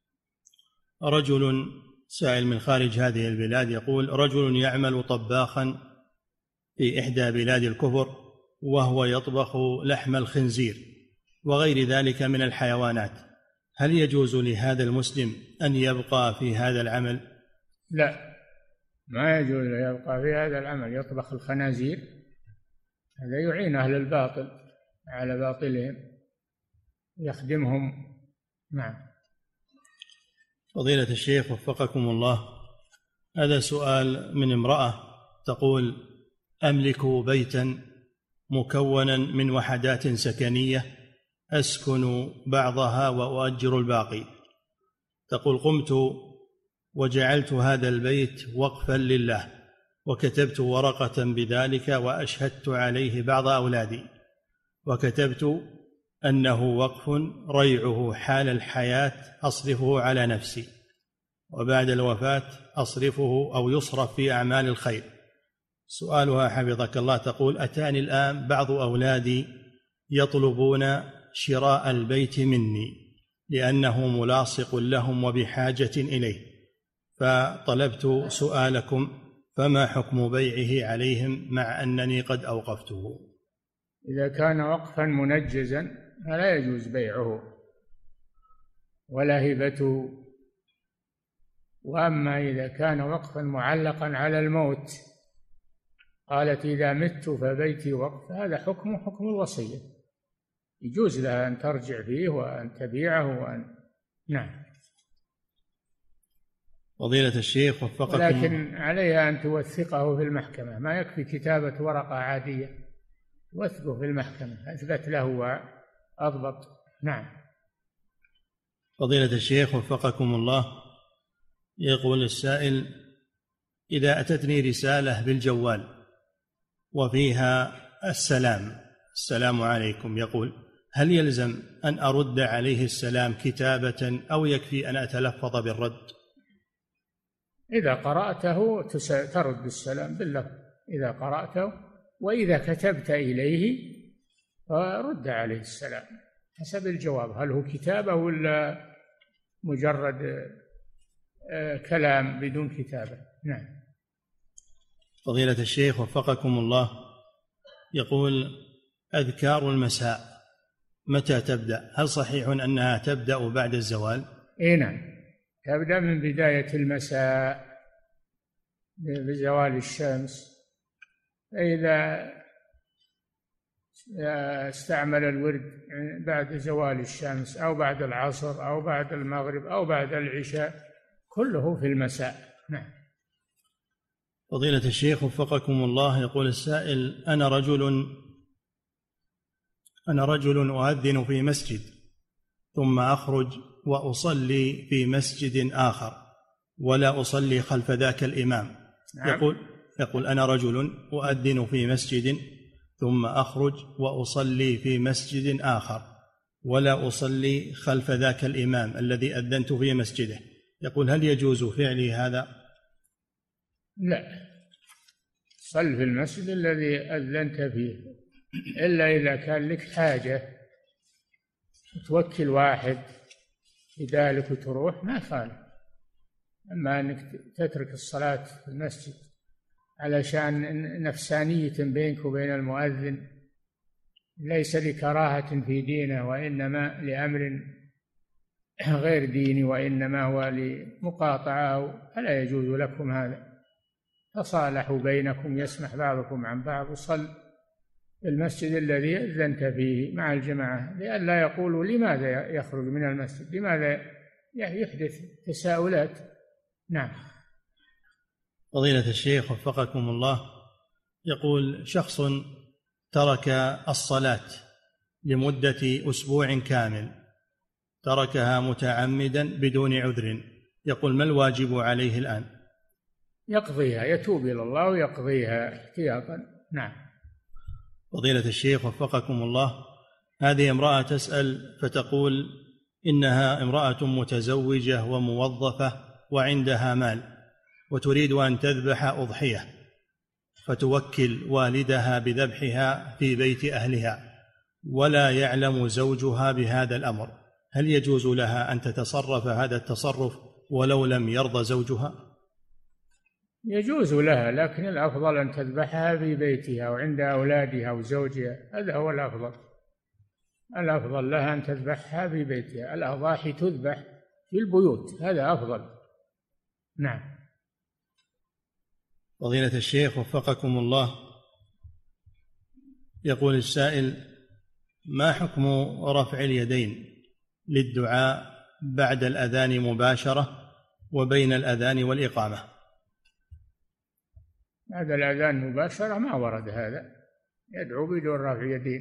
سائل من خارج هذه البلاد، يقول: رجل يعمل طباخا في إحدى بلاد الكفر وهو يطبخ لحم الخنزير وغير ذلك من الحيوانات، هل يجوز لهذا المسلم أن يبقى في هذا العمل؟ لا، ما يجوز له يبقى في هذا العمل، يطبخ الخنازير، هذا يعين أهل الباطل على باطلهم، يخدمهم. نعم. فضيلة الشيخ وفقكم الله، هذا سؤال من امرأة تقول: أملك بيتا مكونا من وحدات سكنية أسكن بعضها وأؤجر الباقي. تقول: قمت وجعلت هذا البيت وقفا لله وكتبت ورقة بذلك وأشهدت عليه بعض أولادي، وكتبت أنه وقف ريعه حال الحياة أصرفه على نفسي، وبعد الوفاة أصرفه أو يصرف في أعمال الخير. سؤالها حفظك الله، تقول: أتاني الآن بعض أولادي يطلبون شراء البيت مني لأنه ملاصق لهم وبحاجة إليه، فطلبت سؤالكم فما حكم بيعه عليهم مع أنني قد أوقفته؟ إذا كان وقفا منجزا فلا يجوز بيعه ولا هبته، وأما إذا كان وقفا معلقا على الموت، قالت: إذا مت فبيتي وقف، هذا حكم الوصية، يجوز لها أن ترجع فيه وأن تبيعه نعم. فضيلة الشيخ وفقكم، لكن عليها أن توثقه في المحكمة، ما يكفي كتابة ورقة عادية، توثقه في المحكمة أثبت له وأضبط. نعم. فضيلة الشيخ وفقكم الله، يقول السائل: إذا أتتني رسالة بالجوال وفيها السلام عليكم، يقول: هل يلزم أن أرد عليه السلام كتابة أو يكفي أن أتلفظ بالرد؟ إذا قرأته ترد السلام باللفظ إذا قرأته، وإذا كتبت إليه فرد عليه السلام حسب الجواب، هل هو كتابة ولا مجرد كلام بدون كتابة. نعم. فضيلة الشيخ وفقكم الله، يقول: أذكار المساء متى تبدأ؟ هل صحيح أنها تبدأ بعد الزوال؟ نعم، تبدأ من بداية المساء بزوال الشمس. إذا استعمل الورد بعد زوال الشمس أو بعد العصر أو بعد المغرب أو بعد العشاء، كله في المساء. نعم. فضيلة الشيخ وفقكم الله، يقول السائل: أنا رجل أؤذن في مسجد ثم أخرج وأصلي في مسجد آخر ولا أصلي خلف ذاك الإمام. نعم. يقول: أنا رجل أؤذن في مسجد ثم أخرج وأصلي في مسجد آخر ولا أصلي خلف ذاك الإمام الذي أذنت في مسجده، يقول: هل يجوز فعلي هذا؟ لا، صل في المسجد الذي أذنت فيه، إلا إذا كان لك حاجة توكل واحد بذلك وتروح ما خالف. أما أنك تترك الصلاة في المسجد علشان نفسانية بينك وبين المؤذن، ليس لكراهة في دينه وإنما لأمر غير ديني، وإنما هو لمقاطعة، فلا يجوز لكم هذا. تصالحوا بينكم، يسمح بعضكم عن بعض، وصل في المسجد الذي أذنت فيه مع الجماعة، لئلا يقولوا لماذا يخرج من المسجد، لماذا يحدث تساؤلات. نعم. فضيلة الشيخ وفقكم الله، يقول: شخص ترك الصلاة لمدة أسبوع كامل، تركها متعمدا بدون عذر، يقول: ما الواجب عليه الآن؟ يقضيها، يتوب إلى الله ويقضيها احتياطا. نعم. فضيلة الشيخ وفقكم الله، هذه امرأة تسأل فتقول إنها امرأة متزوجة وموظفة وعندها مال، وتريد أن تذبح أضحية، فتوكل والدها بذبحها في بيت أهلها، ولا يعلم زوجها بهذا الأمر، هل يجوز لها أن تتصرف هذا التصرف ولو لم يرضى زوجها؟ يجوز لها، لكن الأفضل أن تذبحها في بيتها وعند أولادها وزوجها، هذا هو الأفضل. الأفضل لها أن تذبحها في بيتها، الأضاحي تذبح في البيوت، هذا أفضل. نعم. فضيلة الشيخ وفقكم الله، يقول السائل: ما حكم رفع اليدين للدعاء بعد الأذان مباشرة وبين الأذان والإقامة؟ بعد الأذان مباشرة ما ورد هذا، يدعو بدون رفع يدين.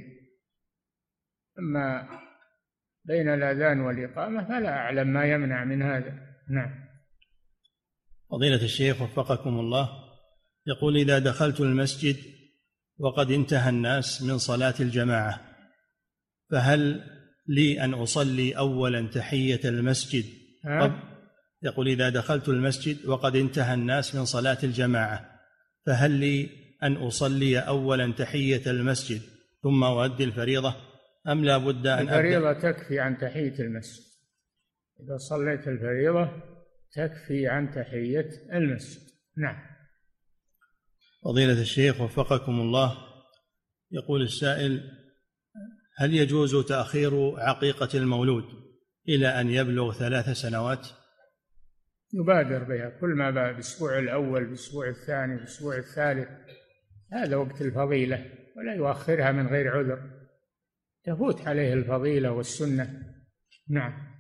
أما بين الأذان والإقامة فلا أعلم ما يمنع من هذا. نعم. فضيلة الشيخ وفقكم الله، يقول: إذا دخلت المسجد وقد انتهى الناس من صلاة الجماعة، فهل لي أن أصلي أولا تحية المسجد؟ يقول: إذا دخلت المسجد وقد انتهى الناس من صلاة الجماعة، فهل لي أن أصلي أولا تحية المسجد ثم أؤدي الفريضة، أم لا بد أن الفريضة تكفي عن تحية المسجد؟ إذا صليت الفريضة تكفي عن تحية المسجد. نعم. فضيلة الشيخ وفقكم الله، يقول السائل: هل يجوز تأخير عقيقة المولود إلى أن يبلغ 3 سنوات؟ يبادر بها كل ما بعد، الأسبوع الأول، الأسبوع الثاني، الأسبوع الثالث، هذا وقت الفضيلة، ولا يؤخرها من غير عذر، تفوت عليه الفضيلة والسنة. نعم.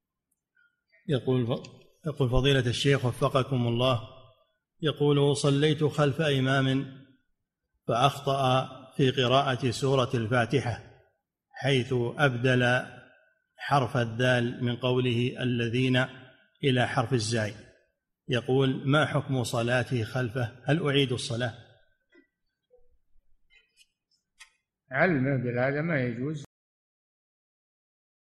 يقول فضيلة الشيخ وفقكم الله، يقول: صليت خلف إمام فأخطأ في قراءة سورة الفاتحة، حيث أبدل حرف الدال من قوله الذين إلى حرف الزاي، يقول: ما حكم صلاتي خلفه؟ هل أعيد الصلاة؟ علمه بهذا ما يجوز.